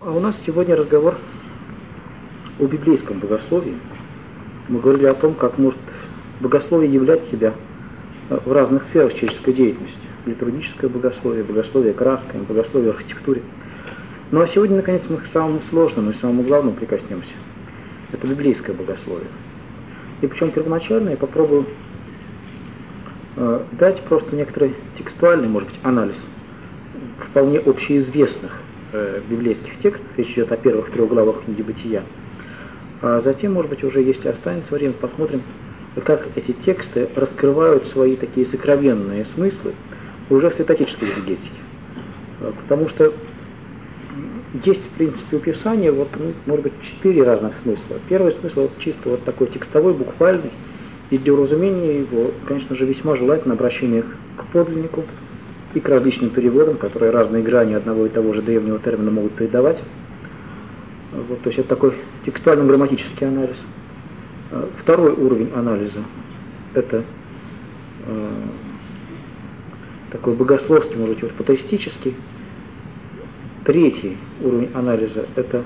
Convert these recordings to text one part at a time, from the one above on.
А у нас сегодня разговор о библейском богословии. Мы говорили о том, как может богословие являть себя в разных сферах человеческой деятельности. Литургическое богословие, богословие к раскаянию, богословие архитектуре. Ну а сегодня, наконец, мы к самому сложному и самому главному прикоснемся. Это библейское богословие. И причем первоначально я попробую дать просто некоторый текстуальный, может быть, анализ вполне общеизвестных библейских текстов. Речь идет о первых 3 главах книги Бытия. А затем, может быть, уже если останется время, посмотрим, как эти тексты раскрывают свои такие сокровенные смыслы уже в святоотеческой экзегетике. Потому что есть, в принципе, у Писания, может быть, 4 разных смысла. Первый смысл чисто такой текстовой, буквальный, и для уразумения его, конечно же, весьма желательно обращение к подлиннику и к различным переводам, которые разные грани одного и того же древнего термина могут передавать. То есть это такой текстуально-грамматический анализ. Второй уровень анализа – это такой богословский, может быть, патеистический. Третий уровень анализа – это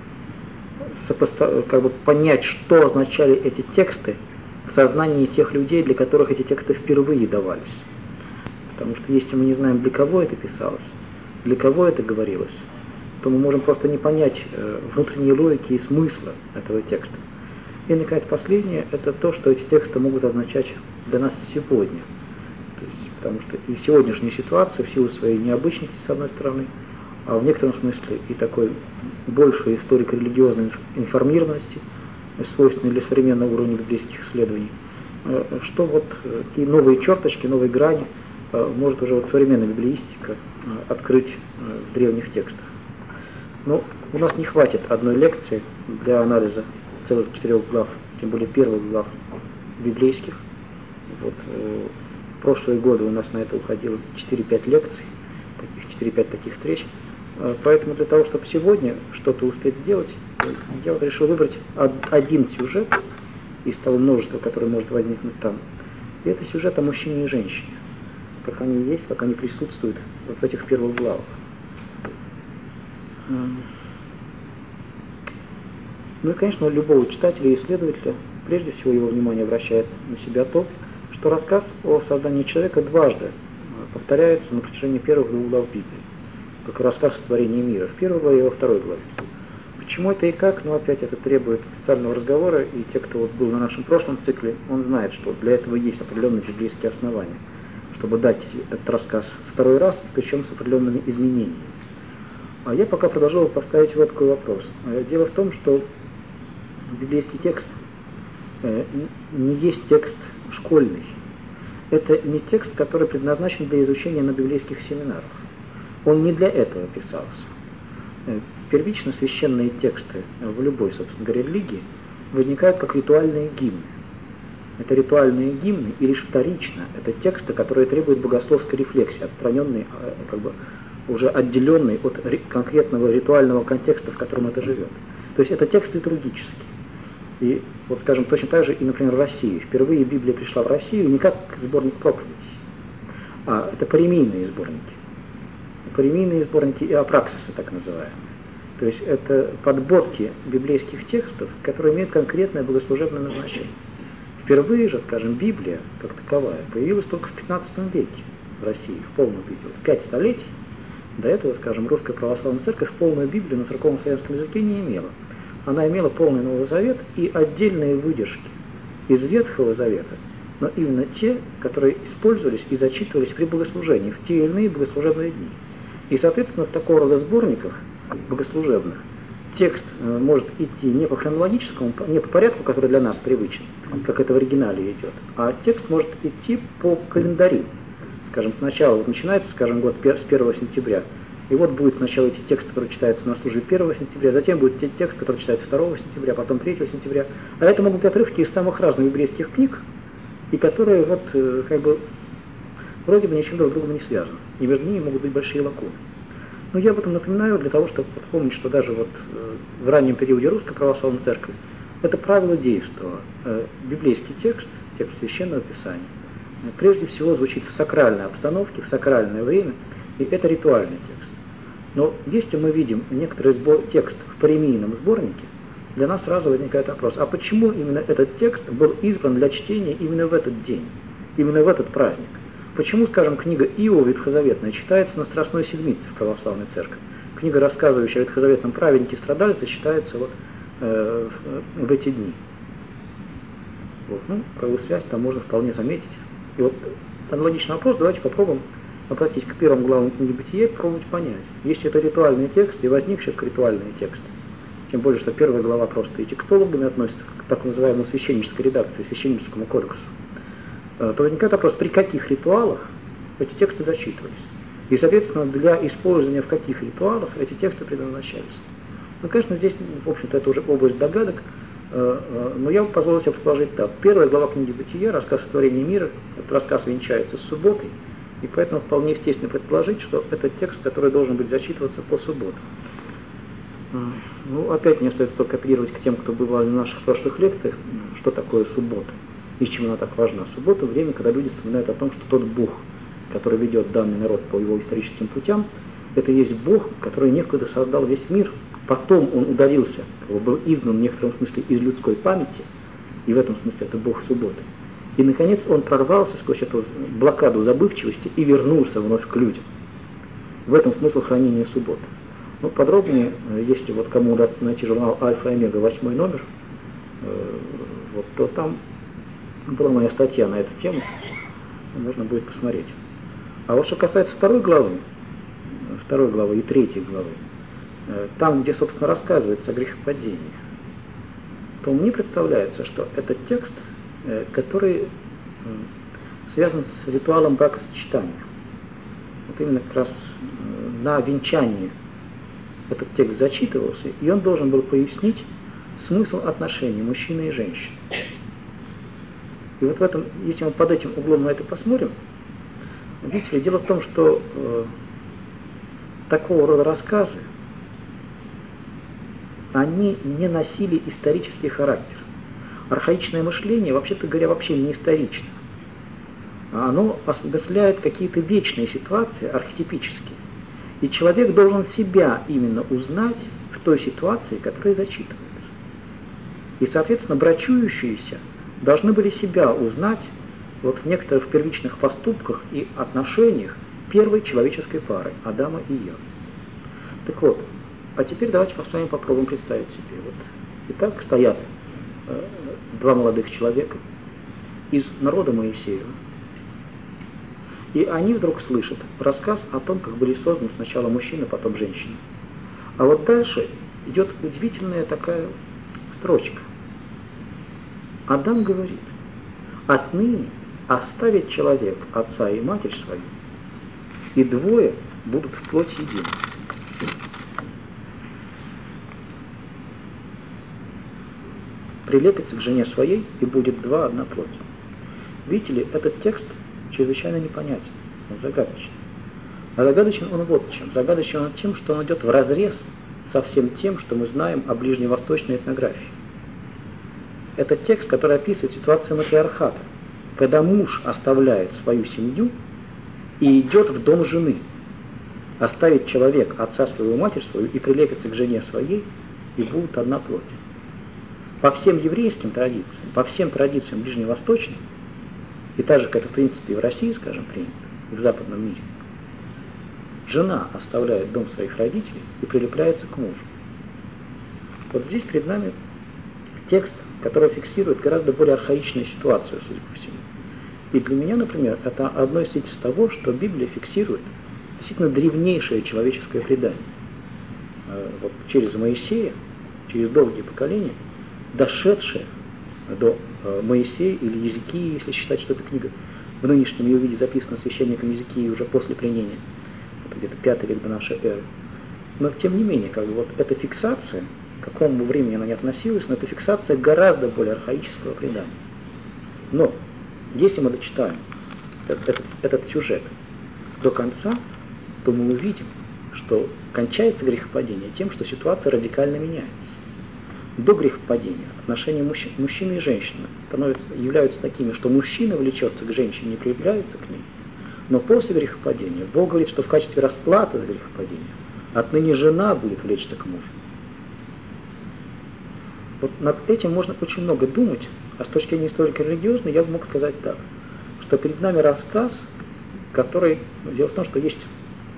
понять, что означали эти тексты в сознании тех людей, для которых эти тексты впервые давались. Потому что если мы не знаем, для кого это писалось, для кого это говорилось, то мы можем просто не понять внутренней логики и смысла этого текста. И, наконец, последнее – это то, что эти тексты могут означать для нас сегодня. То есть, потому что и сегодняшняя ситуация, в силу своей необычности, с одной стороны, а в некотором смысле и такой большей историко-религиозной информированности, свойственной для современного уровня библейских исследований, что такие новые черточки, новые грани может уже современная библеистика открыть в древних текстах. Но у нас не хватит одной лекции для анализа целых 4 глав, тем более первых глав библейских. В прошлые годы у нас на это уходило 4-5 лекций, 4-5 таких встреч. Поэтому для того, чтобы сегодня что-то успеть сделать, я решил выбрать один сюжет из того множества, которое может возникнуть там. И это сюжет о мужчине и женщине, как они есть, как они присутствуют в этих первых главах. Ну и, конечно, любого читателя и исследователя прежде всего его внимание обращает на себя то, что рассказ о создании человека дважды повторяется на протяжении первых 2 глав Библии, как рассказ о творении мира, в 1 главе и во 2 главе. Почему это и как? Опять это требует специального разговора, и те, кто был на нашем прошлом цикле, он знает, что для этого есть определенные библейские основания, чтобы дать этот рассказ 2 раз, причем с определенными изменениями. А я пока продолжал поставить вот такой вопрос. Дело в том, что библейский текст не есть текст школьный. Это не текст, который предназначен для изучения на библейских семинарах. Он не для этого писался. Первично священные тексты в любой, собственно говоря, религии возникают как ритуальные гимны. Это ритуальные гимны, и лишь вторично это тексты, которые требуют богословской рефлексии, отстраненной, уже отделенной от конкретного ритуального контекста, в котором это живет. То есть это текст литургический. И скажем, точно так же и, например, в России. Впервые Библия пришла в Россию не как сборник проповедей, а это паремийные сборники. Паремийные сборники и апраксисы, так называемые. То есть это подборки библейских текстов, которые имеют конкретное богослужебное назначение. Впервые же, скажем, Библия, как таковая, появилась только в 15 веке в России, в полном виде. 5 столетий до этого, скажем, Русская Православная Церковь полную Библию на церковно-славянском языке не имела. Она имела полный Новый Завет и отдельные выдержки из Ветхого Завета, но именно те, которые использовались и зачитывались при богослужении в те или иные богослужебные дни. И, соответственно, в такого рода сборниках богослужебных текст может идти не по хронологическому, не по порядку, который для нас привычен, как это в оригинале идет, а текст может идти по календарю. Скажем, сначала начинается, скажем, год с 1 сентября, и будет сначала эти тексты, которые читаются на службе 1 сентября, затем будет те тексты, которые читаются 2 сентября, потом 3 сентября. А это могут быть отрывки из самых разных библейских книг, и которые вроде бы ничем друг с другом не связаны. И между ними могут быть большие лакуны. Но я об этом напоминаю для того, чтобы вспомнить, что даже в раннем периоде Русской Православной Церкви это правило действовало. Библейский текст, текст Священного Писания, прежде всего звучит в сакральной обстановке, в сакральное время, и это ритуальный текст. Но если мы видим некоторый текст в паремийном сборнике, для нас сразу возникает вопрос, а почему именно этот текст был избран для чтения именно в этот день, именно в этот праздник? Почему, скажем, книга Иова ветхозаветная читается на Страстной Седмице в православной церкви? Книга, рассказывающая о ветхозаветном праведнике страдальце, читается вот в эти дни. Вот, ну, какую связь там можно вполне заметить. И вот аналогичный вопрос, давайте попробуем обратить к первым главам книги Бытия и попробовать понять. Если это ритуальный текст и возникший как ритуальный текст, тем более, что первая глава просто и текстологами относится к так называемой священнической редакции, священническому кодексу, то возникает вопрос, при каких ритуалах эти тексты зачитывались. И, соответственно, для использования в каких ритуалах эти тексты предназначались. Ну, конечно, здесь, в общем-то, это уже область догадок, но я позволю себе предположить так. Первая глава книги Бытия, рассказ о творении мира, этот рассказ венчается с субботой, и поэтому вполне естественно предположить, что это текст, который должен быть зачитываться по субботам. Ну, опять мне остается только апеллировать к тем, кто бывал на наших прошлых лекциях, что такое суббота, и с чем она так важна. Суббота — время, когда люди вспоминают о том, что тот Бог, который ведет данный народ по его историческим путям, это есть Бог, который некогда создал весь мир, потом он удалился, был изгнан в некотором смысле из людской памяти, и в этом смысле это Бог субботы. И, наконец, он прорвался сквозь эту блокаду забывчивости и вернулся вновь к людям. В этом смысл хранения субботы. Ну, подробнее, если вот кому удастся найти журнал «Альфа и Омега», 8 номер, вот, то там была моя статья на эту тему, можно будет посмотреть. А вот что касается второй главы и третьей главы, там, где, собственно, рассказывается о грехопадении, то мне представляется, что этот текст, который связан с ритуалом бракосочетания. Вот именно как раз на венчании этот текст зачитывался, и он должен был пояснить смысл отношений мужчины и женщины. И вот в этом, если мы под этим углом на это посмотрим, видите ли, дело в том, что такого рода рассказы, они не носили исторический характер. Архаичное мышление, вообще-то говоря, вообще не исторично. Оно осмысляет какие-то вечные ситуации, архетипические. И человек должен себя именно узнать в той ситуации, которая зачитывается. И, соответственно, брачующиеся должны были себя узнать вот в некоторых первичных поступках и отношениях первой человеческой пары, Адама и Евы. Так вот, а теперь давайте с вами попробуем представить себе. Вот, итак, стоят два молодых человека из народа Моисеева, и они вдруг слышат рассказ о том, как были созданы сначала мужчина, потом женщина. А вот дальше идет удивительная такая строчка. Адам говорит: отныне оставит человек отца и матерь свою, и двое будут в плоть единой. Прилепится к жене своей, и будет два одна плоть. Видите ли, этот текст чрезвычайно непонятен, он загадочен. А загадочен он вот чем. Загадочен он тем, что он идет вразрез со всем тем, что мы знаем о ближневосточной этнографии. Это текст, который описывает ситуацию матриархата, когда муж оставляет свою семью и идет в дом жены. Оставит человек отца свою, матерь свою, и прилепится к жене своей, и будут одна плоть. По всем еврейским традициям, по всем традициям ближневосточным, и так же, как это в принципе и в России, скажем, принято, и в западном мире, жена оставляет дом своих родителей и прилепляется к мужу. Вот здесь перед нами текст, который фиксирует гораздо более архаичную ситуацию, судя по всему. И для меня, например, это одно из свидетельств того, что Библия фиксирует действительно древнейшее человеческое предание. Вот через Моисея, через долгие поколения, дошедшее до Моисея или Езекии, если считать, что эта книга в нынешнем ее виде записана священником Езекии уже после пленения, это где-то 5 век до нашей эры. Но тем не менее, как бы вот эта фиксация, к какому бы времени она не относилась, но это фиксация гораздо более архаического предания. Но если мы дочитаем этот сюжет до конца, то мы увидим, что кончается грехопадение тем, что ситуация радикально меняется. До грехопадения отношения мужчины и женщины являются такими, что мужчина влечется к женщине и прилепляется к ней, но после грехопадения Бог говорит, что в качестве расплаты за грехопадение Отныне жена будет влечься к мужу. Вот над этим можно очень много думать, а с точки зрения историко-религиозной я бы мог сказать так, что перед нами рассказ, который... Дело в том, что есть...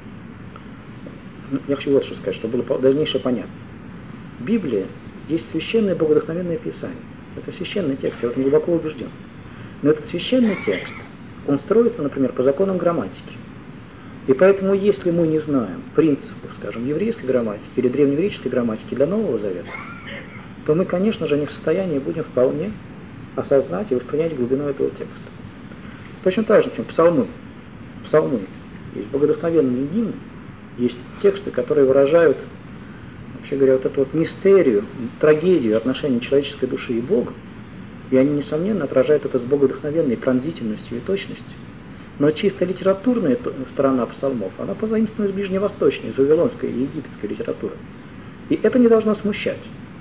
Я хочу вот что сказать, чтобы было дальнейшее понятно. Библия есть священное богодухновенное Писание. Это священный текст, я в этом глубоко убежден. Но этот священный текст, он строится, например, по законам грамматики. И поэтому, если мы не знаем принципов, скажем, еврейской грамматики или древнегреческой грамматики для Нового Завета, то мы, конечно же, не в состоянии будем вполне осознать и воспринять глубину этого текста. Точно так же, чем псалмы. Псалмы. Есть богодухновенные гимны, есть тексты, которые выражают, вообще говоря, вот эту вот мистерию, трагедию отношений человеческой души и Бога, и они, несомненно, отражают это с богодухновенной пронзительностью и точностью. Но чисто литературная сторона псалмов, она позаимствована из ближневосточной, из вавилонской и египетской литературы. И это не должно смущать.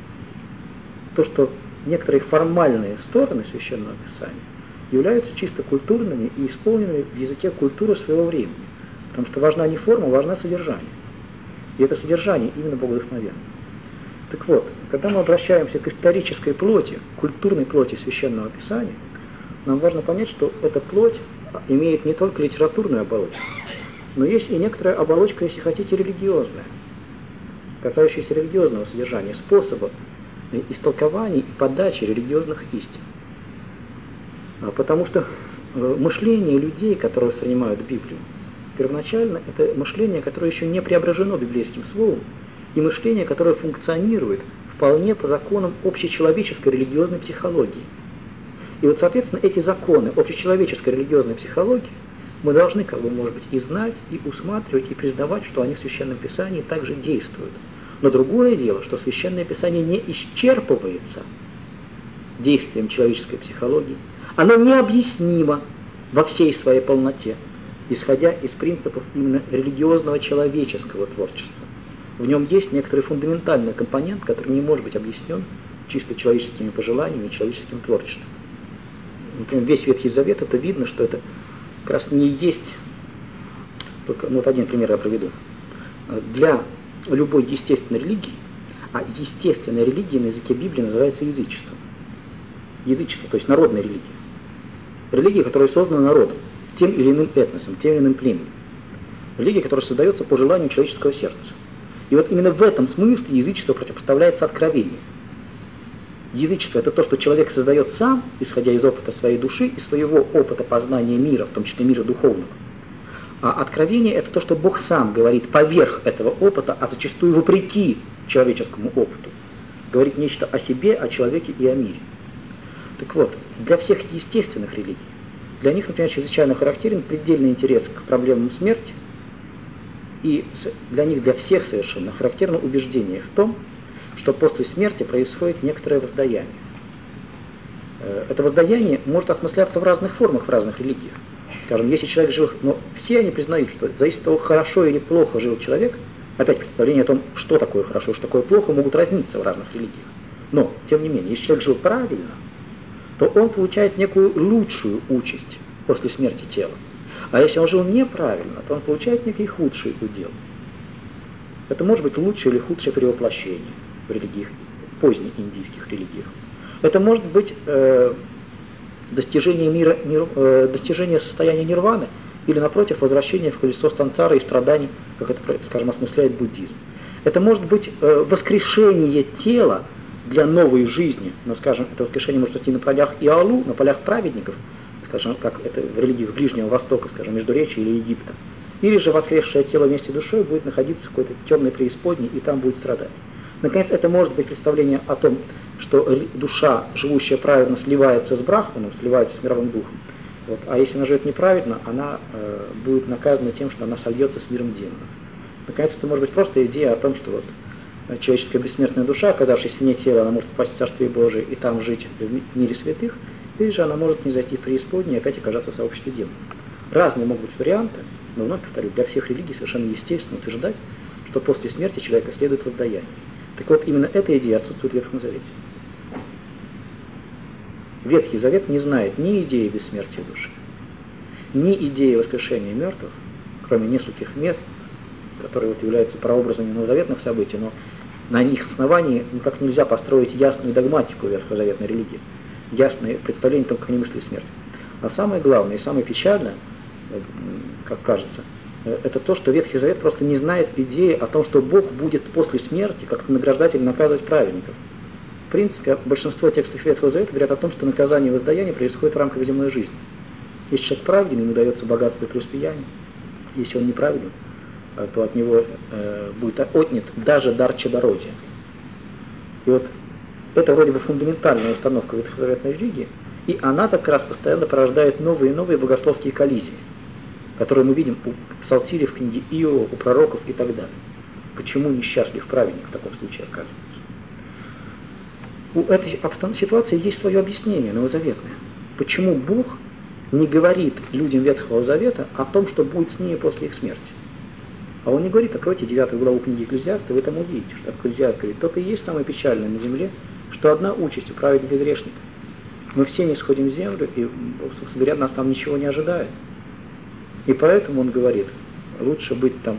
То, что некоторые формальные стороны Священного Писания являются чисто культурными и исполненными в языке культуры своего времени. Потому что важна не форма, важна содержание. И это содержание именно богодухновенно. Так вот, когда мы обращаемся к исторической плоти, культурной плоти Священного Писания, нам важно понять, что эта плоть имеет не только литературную оболочку, но есть и некоторая оболочка, если хотите, религиозная, касающаяся религиозного содержания, способа истолкования и подачи религиозных истин. Потому что мышление людей, которые воспринимают Библию, первоначально это мышление, которое еще не преображено библейским словом, и мышление, которое функционирует вполне по законам общечеловеческой религиозной психологии. И вот, соответственно, эти законы общечеловеческой религиозной психологии мы должны, может быть, и знать, и усматривать, и признавать, что они в Священном Писании также действуют. Но другое дело, что Священное Писание не исчерпывается действием человеческой психологии. Оно необъяснимо во всей своей полноте, исходя из принципов именно религиозного человеческого творчества. В нем есть некоторый фундаментальный компонент, который не может быть объяснен чисто человеческими пожеланиями и человеческим творчеством. Например, весь Ветхий Завет, это видно, что это как раз не есть, только, вот один пример я приведу, для любой естественной религии, а естественная религия на языке Библии называется язычеством. Язычество, то есть народная религия. Религия, которая создана народом, тем или иным этносом, тем или иным племенем. Религия, которая создается по желанию человеческого сердца. И вот именно в этом смысле язычество противопоставляется откровению. Язычество – это то, что человек создает сам, исходя из опыта своей души и своего опыта познания мира, в том числе мира духовного. А откровение – это то, что Бог сам говорит поверх этого опыта, а зачастую вопреки человеческому опыту. Говорит нечто о себе, о человеке и о мире. Так вот, для всех естественных религий, для них, например, чрезвычайно характерен предельный интерес к проблемам смерти, и для них, для всех совершенно характерно убеждение в том, что после смерти происходит некоторое воздаяние. Это воздаяние может осмысляться в разных формах, в разных религиях. Скажем, если человек жил, но все они признают, что зависит от того, хорошо или плохо жил человек, опять представление о том, что такое хорошо, что такое плохо, могут разниться в разных религиях. Но, тем не менее, если человек жил правильно, то он получает некую лучшую участь после смерти тела. А если он жил неправильно, то он получает некий худший удел. Это может быть лучшее или худшее перевоплощение в религиях, позднеиндийских религиях. Это может быть достижение мира, достижение состояния нирваны, или, напротив, возвращение в колесо сансары и страданий, как это, скажем, осмысляет буддизм. Это может быть воскрешение тела для новой жизни, но, скажем, это воскрешение может идти на полях Иалу, на полях праведников, скажем, как это в религиях Ближнего Востока, скажем, Междуречия или Египта. Или же воскресшее тело вместе с душой будет находиться в какой-то темной преисподней, и там будет страдать. Наконец, это может быть представление о том, что душа, живущая правильно, сливается с Брахманом, сливается с мировым духом. Вот. А если она живет неправильно, она будет наказана тем, что она сольется с миром демонов. Наконец, это может быть просто идея о том, что вот человеческая бессмертная душа, оказавшись вне тела, она может попасть в Царствие Божие и там жить в мире святых, или же она может не зайти в преисподнее и опять оказаться в сообществе демонов. Разные могут быть варианты, но вновь повторю, для всех религий совершенно естественно утверждать, что после смерти человека следует воздаяние. Так вот, именно эта идея отсутствует в Ветхом Завете. Ветхий Завет не знает ни идеи бессмертия души, ни идеи воскрешения мертвых, кроме нескольких мест которые вот являются прообразами новозаветных событий, но на их основании никак нельзя построить ясную догматику ветхозаветной религии, ясное представление о том, как они мысли смерть. А самое главное и самое печальное, как кажется, это то, что Ветхий Завет просто не знает идеи о том, что Бог будет после смерти как-то награждать или наказывать праведников. В принципе, большинство текстов Ветхого Завета говорят о том, что наказание и воздаяние происходит в рамках земной жизни. Если человек праведен, ему дается богатство и преуспеяние. Если он неправеден, то от него будет отнят даже дар чадородия. И вот это вроде бы фундаментальная установка ветхозаветной религии, и она как раз постоянно порождает новые и новые богословские коллизии, которые мы видим у Псалтире, в книге Иова, у пророков и так далее. Почему несчастлив праведник в таком случае оказывается? У этой ситуации есть свое объяснение новозаветное. Почему Бог не говорит людям Ветхого Завета о том, что будет с ними после их смерти? А он не говорит, откройте 9 главу книги Экклезиаста, вы там увидите, что Экклезиаст говорит, только и есть самое печальное на земле, что одна участь у праведника и грешника. Мы все не сходим в землю, и, собственно говоря, нас там ничего не ожидает. И поэтому он говорит, лучше быть там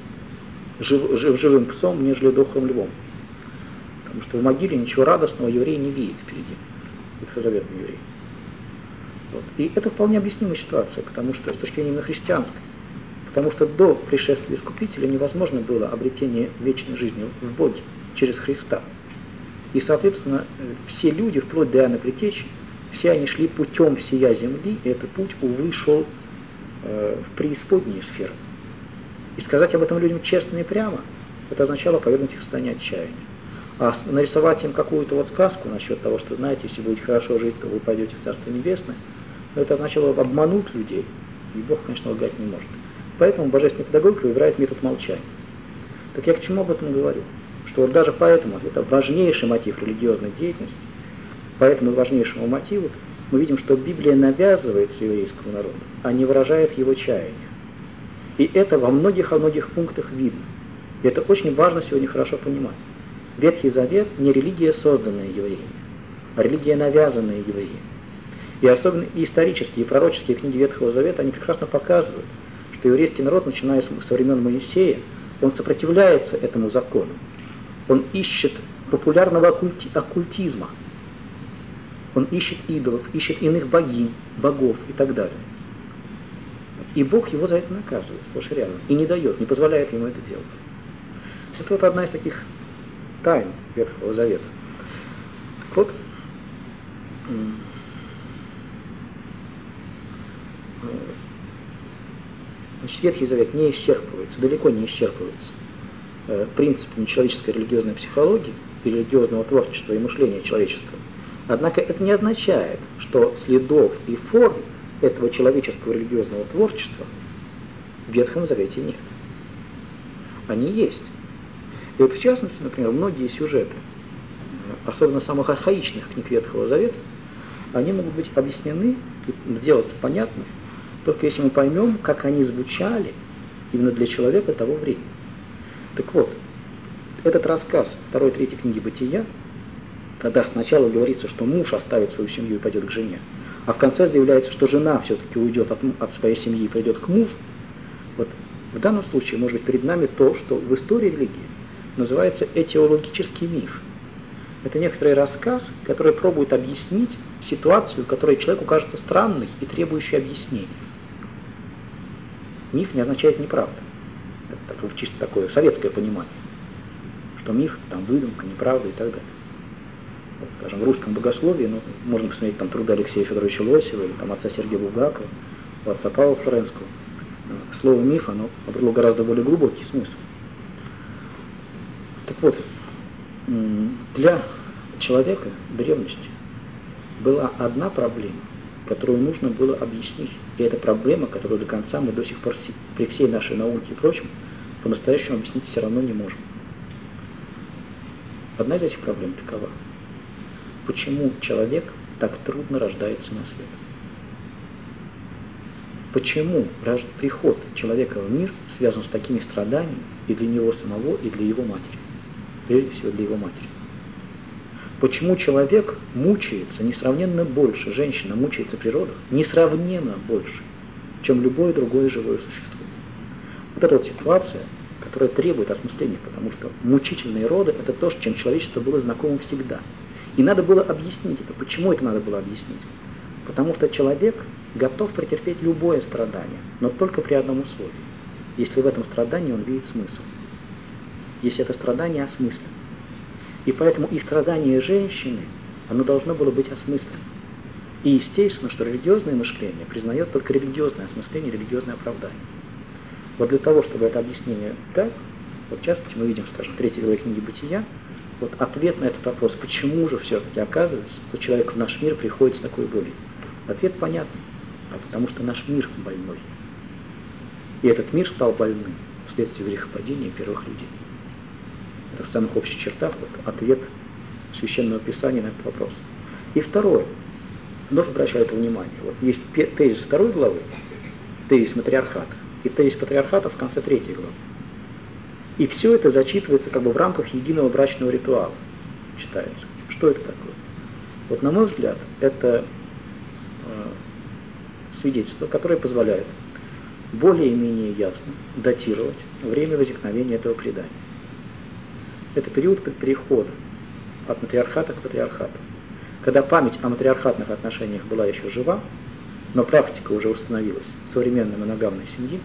живым псом, нежели дохлым львом. Потому что в могиле ничего радостного еврей не видит впереди, ветхозаветный еврей. Вот. И это вполне объяснимая ситуация, потому что с точки зрения именно христианской, потому что до пришествия Искупителя невозможно было обретение вечной жизни в Боге через Христа. И, соответственно, все люди, вплоть до Иоанна Предтечи, все они шли путем всея земли, и этот путь, увы, шел в преисподние сферы. И сказать об этом людям честно и прямо, это означало повернуть их в состояние отчаяния. А нарисовать им какую-то вот сказку насчет того, что, знаете, если будете хорошо жить, то вы пойдете в Царство Небесное, это означало обмануть людей, и Бог, конечно, лгать не может. Поэтому божественная педагогика выбирает метод молчания. Так я к чему об этом говорю? Что вот даже поэтому, это важнейший мотив религиозной деятельности, по этому важнейшему мотиву мы видим, что Библия навязывается еврейскому народу, а не выражает его чаяния. И это во многих пунктах видно. И это очень важно сегодня хорошо понимать. Ветхий Завет не религия, созданная евреями, а религия, навязанная евреями. И особенно и исторические, и пророческие книги Ветхого Завета, они прекрасно показывают, что еврейский народ, начиная со времен Моисея, он сопротивляется этому закону. Он ищет популярного оккультизма. Он ищет идолов, ищет иных богинь, богов и так далее. И Бог его за это наказывает, сплошь и рядом, и не дает, не позволяет ему это делать. Это вот одна из таких тайн Ветхого Завета. Так вот, значит, Ветхий Завет не исчерпывается, далеко не исчерпывается принципами человеческой религиозной психологии, и религиозного творчества и мышления человеческого. Однако это не означает, что следов и форм этого человеческого религиозного творчества в Ветхом Завете нет. Они есть. И вот в частности, например, многие сюжеты, особенно самых архаичных книг Ветхого Завета, они могут быть объяснены и сделаться понятны, только если мы поймем, как они звучали именно для человека того времени. Так вот, этот рассказ 2-3 книги Бытия, когда сначала говорится, что муж оставит свою семью и пойдет к жене, а в конце заявляется, что жена все-таки уйдет от своей семьи и пойдет к мужу, вот в данном случае может быть перед нами то, что в истории религии называется этиологический миф. Это некоторый рассказ, который пробует объяснить ситуацию, которая человеку кажется странной и требующей объяснения. Миф не означает неправда. Это чисто такое советское понимание, что миф, там, выдумка, неправда и так далее. Вот, скажем, в русском богословии, можно посмотреть там труды Алексея Федоровича Лосева или там отца Сергея Булгакова, отца Павла Флоренского. Слово миф, оно обрело гораздо более глубокий смысл. Так вот, для человека в древности была одна проблема, которую нужно было объяснить. И это проблема, которую до конца мы до сих пор при всей нашей науке и прочем по-настоящему объяснить все равно не можем. Одна из этих проблем такова. Почему человек так трудно рождается на свет? Почему приход человека в мир связан с такими страданиями и для него самого, и для его матери? Прежде всего для его матери. Почему человек мучается несравненно больше, женщина мучается при родах несравненно больше, чем любое другое живое существо? Вот эта вот ситуация которое требует осмысления, потому что мучительные роды – это то, с чем человечество было знакомо всегда. И надо было объяснить это. Почему это надо было объяснить? Потому что человек готов претерпеть любое страдание, но только при одном условии. Если в этом страдании он видит смысл. Если это страдание осмысленно. И поэтому и страдание женщины, оно должно было быть осмысленным. И естественно, что религиозное мышление признает только религиозное осмысление, религиозное оправдание. Вот для того, чтобы это объяснение дать, вот в частности мы видим, скажем, в 3 главе книги Бытия, вот ответ на этот вопрос, почему же все-таки оказывается, что человек в наш мир приходит с такой болью. Ответ понятный, потому что наш мир больной. И этот мир стал больным вследствие грехопадения первых людей. Это в самых общих чертах вот, ответ Священного Писания на этот вопрос. И второе, вновь обращаю это внимание, вот есть тезис 2 главы, тезис матриархата, и тезис патриархата в конце 3 главы. И все это зачитывается как бы в рамках единого брачного ритуала, читается. Что это такое? Вот на мой взгляд, это свидетельство, которое позволяет более-менее ясно датировать время возникновения этого предания. Это период перехода от матриархата к патриархату. Когда память о матриархатных отношениях была еще жива, но практика уже установилась в современной моногамной семье,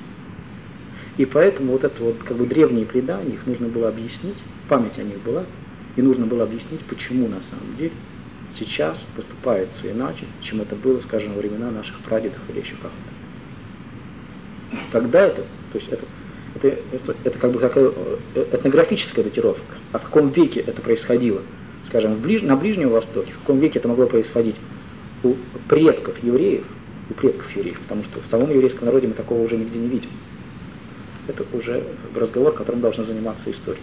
и поэтому вот это вот как бы древние предания, их нужно было объяснить, память о них была, и нужно было объяснить, почему на самом деле сейчас поступается иначе, чем это было, скажем, во времена наших прадедов или еще как-то. Тогда это, то есть это как бы такая этнографическая датировка. А в каком веке это происходило? Скажем, на Ближнем Востоке, в каком веке это могло происходить у предков евреев, потому что в самом еврейском народе мы такого уже нигде не видим. Это уже разговор, которым должны заниматься историки.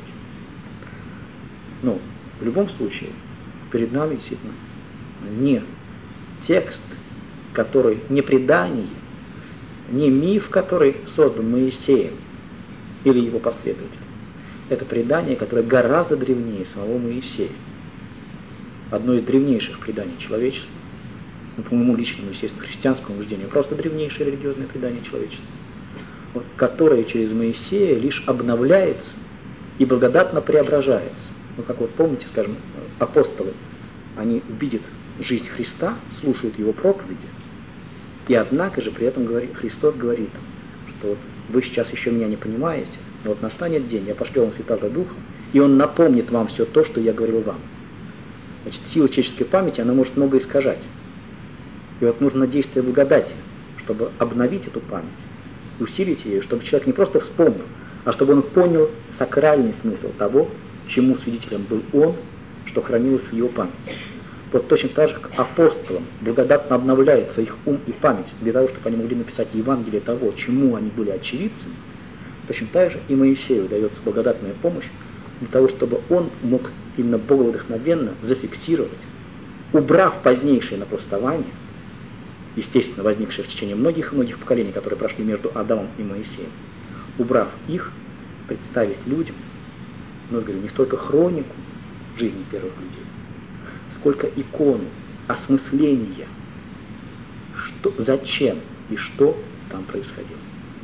Но в любом случае перед нами действительно не текст, который, не предание, не миф, который создан Моисеем или его последователем. Это предание, которое гораздо древнее самого Моисея. Одно из древнейших преданий человечества, ну, по моему личному, естественно, христианскому убеждению, просто древнейшее религиозное предание человечества, вот, которое через Моисея лишь обновляется и благодатно преображается. Ну, как вот помните, скажем, апостолы, они видят жизнь Христа, слушают его проповеди, и однако же при этом Христос говорит, что вы сейчас еще меня не понимаете, но вот настанет день, я пошлю вам Святого Духа, и Он напомнит вам все то, что я говорил вам. Значит, сила человеческой памяти, она может много искажать. И вот нужно действие благодати, чтобы обновить эту память, усилить ее, чтобы человек не просто вспомнил, а чтобы он понял сакральный смысл того, чему свидетелем был он, что хранилось в его памяти. Вот точно так же, как апостолам благодатно обновляется их ум и память, для того, чтобы они могли написать Евангелие того, чему они были очевидцами, точно так же и Моисею дается благодатная помощь, для того, чтобы он мог именно боговдохновенно зафиксировать, убрав позднейшее напластование, естественно, возникшее в течение многих-многих поколений, которые прошли между Адамом и Моисеем, убрав их, представить людям, ну, я говорю, не столько хронику жизни первых людей, сколько икону осмысления, что, зачем и что там происходило.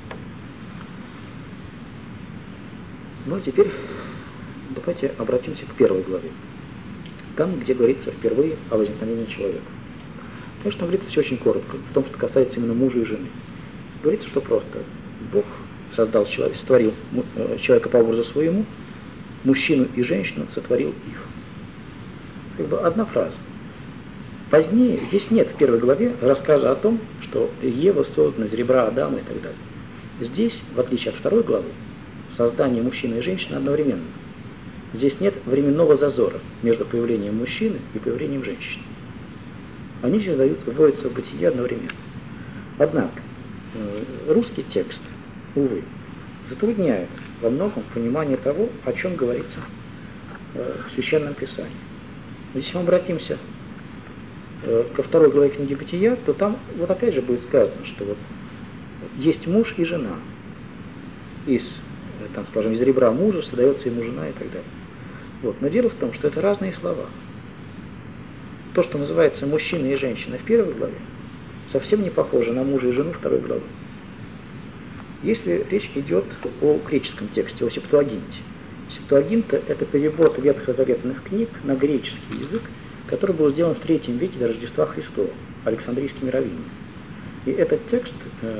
Ну, а теперь давайте обратимся к 1 главе. Там, где говорится впервые о возникновении человека. Конечно, говорится все очень коротко, в том, что касается именно мужа и жены. Говорится, что просто Бог создал человека, сотворил человека по образу своему, мужчину и женщину сотворил их. Как бы одна фраза. Позднее, здесь нет в 1 главе рассказа о том, что Ева создана из ребра Адама и так далее. Здесь, в отличие от 2 главы, создание мужчины и женщины одновременно. Здесь нет временного зазора между появлением мужчины и появлением женщины. Они же вводятся в бытие одновременно. Однако, русский текст, увы, затрудняет во многом понимание того, о чем говорится в Священном Писании. Если мы обратимся ко 2 главе книги Бытия, то там вот опять же будет сказано, что вот есть муж и жена. Из ребра мужа создается ему жена и так далее. Вот. Но дело в том, что это разные слова. То, что называется мужчина и женщина в 1 главе, совсем не похоже на мужа и жену 2 главы. Если речь идет о греческом тексте, о Септуагинте. Септуагинта – это перевод ветхозаветных книг на греческий язык, который был сделан в III веке до Рождества Христова Александрийскими раввинами. И этот текст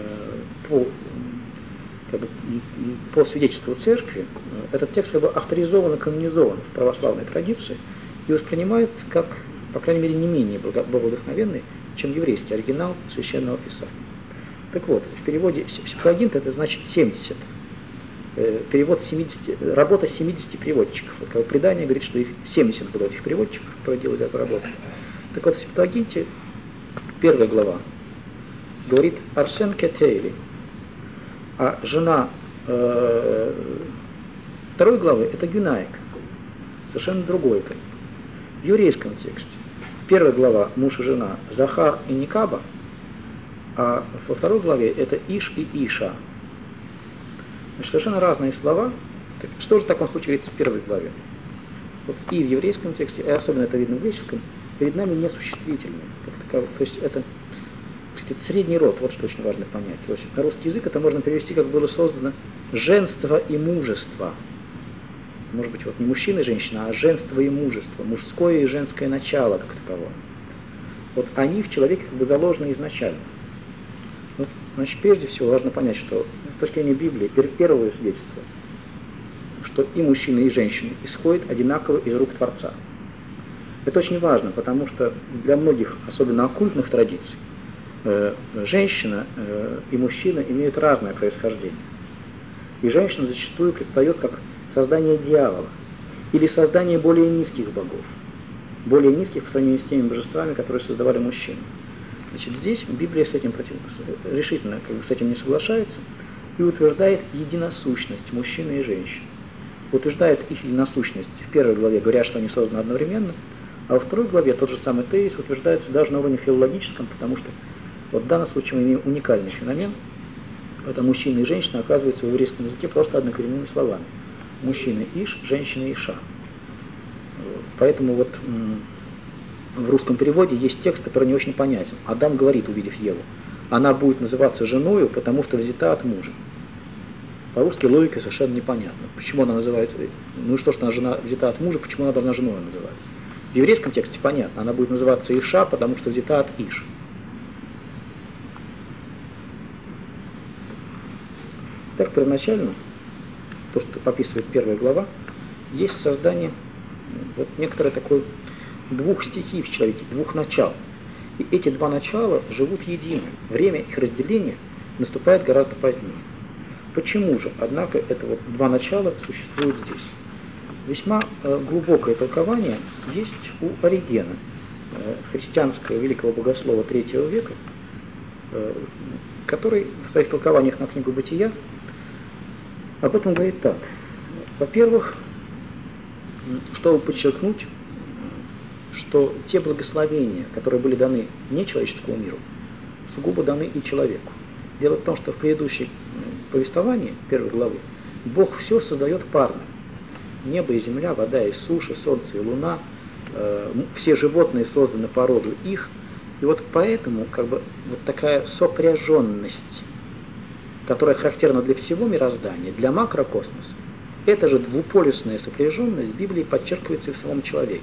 по свидетельству церкви, этот текст авторизован и канонизован в православной традиции и воспринимается как, по крайней мере, не менее богодухновенный, чем еврейский оригинал Священного Писания. Так вот, в переводе Септуагинт это значит 70. Перевод 70, работа 70 переводчиков. Вот, как предание говорит, что их 70 было этих переводчиков, которые делали эту работу. Так вот, в Септуагинте 1 глава говорит Арсен Кетейли, а жена 2 главы это Гюнаик, совершенно другой. В еврейском тексте 1 глава муж и жена Захар и Никаба, а во 2 главе это Иш и Иша. Значит, совершенно разные слова. Так, что же в таком случае говорится в 1 главе? Вот и в еврейском тексте, и особенно это видно в греческом, перед нами несуществительные. То есть это, кстати, средний род, вот что очень важно понять. То есть на русский язык это можно перевести, как было создано женство и мужество. Может быть, вот не мужчина и женщина, а женство и мужество, мужское и женское начало, как таковое. Вот они в человеке как бы заложены изначально. Вот, значит, прежде всего важно понять, что с точки зрения Библии первое свидетельство, что и мужчины, и женщины исходят одинаково из рук Творца. Это очень важно, потому что для многих, особенно оккультных традиций, женщина и мужчина имеют разное происхождение. И женщина зачастую предстает как создание дьявола или создание более низких богов, более низких по сравнению с теми божествами, которые создавали мужчин. Значит, здесь Библия с этим решительно с этим не соглашается и утверждает единосущность мужчины и женщины. Утверждает их единосущность в 1 главе, говоря, что они созданы одновременно, а во 2 главе тот же самый тезис утверждается даже на уровне филологическом, потому что вот в данном случае мы имеем уникальный феномен. Это мужчина и женщина оказываются в еврейском языке просто однокоренными словами. Мужчина Иш, женщина Иша. Поэтому вот в русском переводе есть текст, который не очень понятен. Адам говорит, увидев Еву, она будет называться женою, потому что взята от мужа. По-русски логика совершенно непонятна. Почему она называется, ну и что она жена взята от мужа, почему она должна женой называться? В еврейском тексте понятно, она будет называться Иша, потому что взята от Иш. Так, первоначально, то, что описывает 1 глава, есть создание вот некоторой такой двух стихий в человеке, двух начал. И эти два начала живут едино. Время их разделения наступает гораздо позднее. Почему же, однако, это вот два начала существуют здесь? Весьма глубокое толкование есть у Оригена, христианского великого богослова III века, который в своих толкованиях на книгу «Бытия» об этом говорит так. Во-первых, чтобы подчеркнуть, что те благословения, которые были даны не человеческому миру, сугубо даны и человеку. Дело в том, что в предыдущем повествовании 1 главы Бог все создает парно. Небо и земля, вода и суша, солнце и луна, все животные созданы по роду их. И вот поэтому как бы вот такая сопряженность, которая характерна для всего мироздания, для макрокосмоса, эта же двуполюсная сопряженность в Библии подчеркивается и в самом человеке.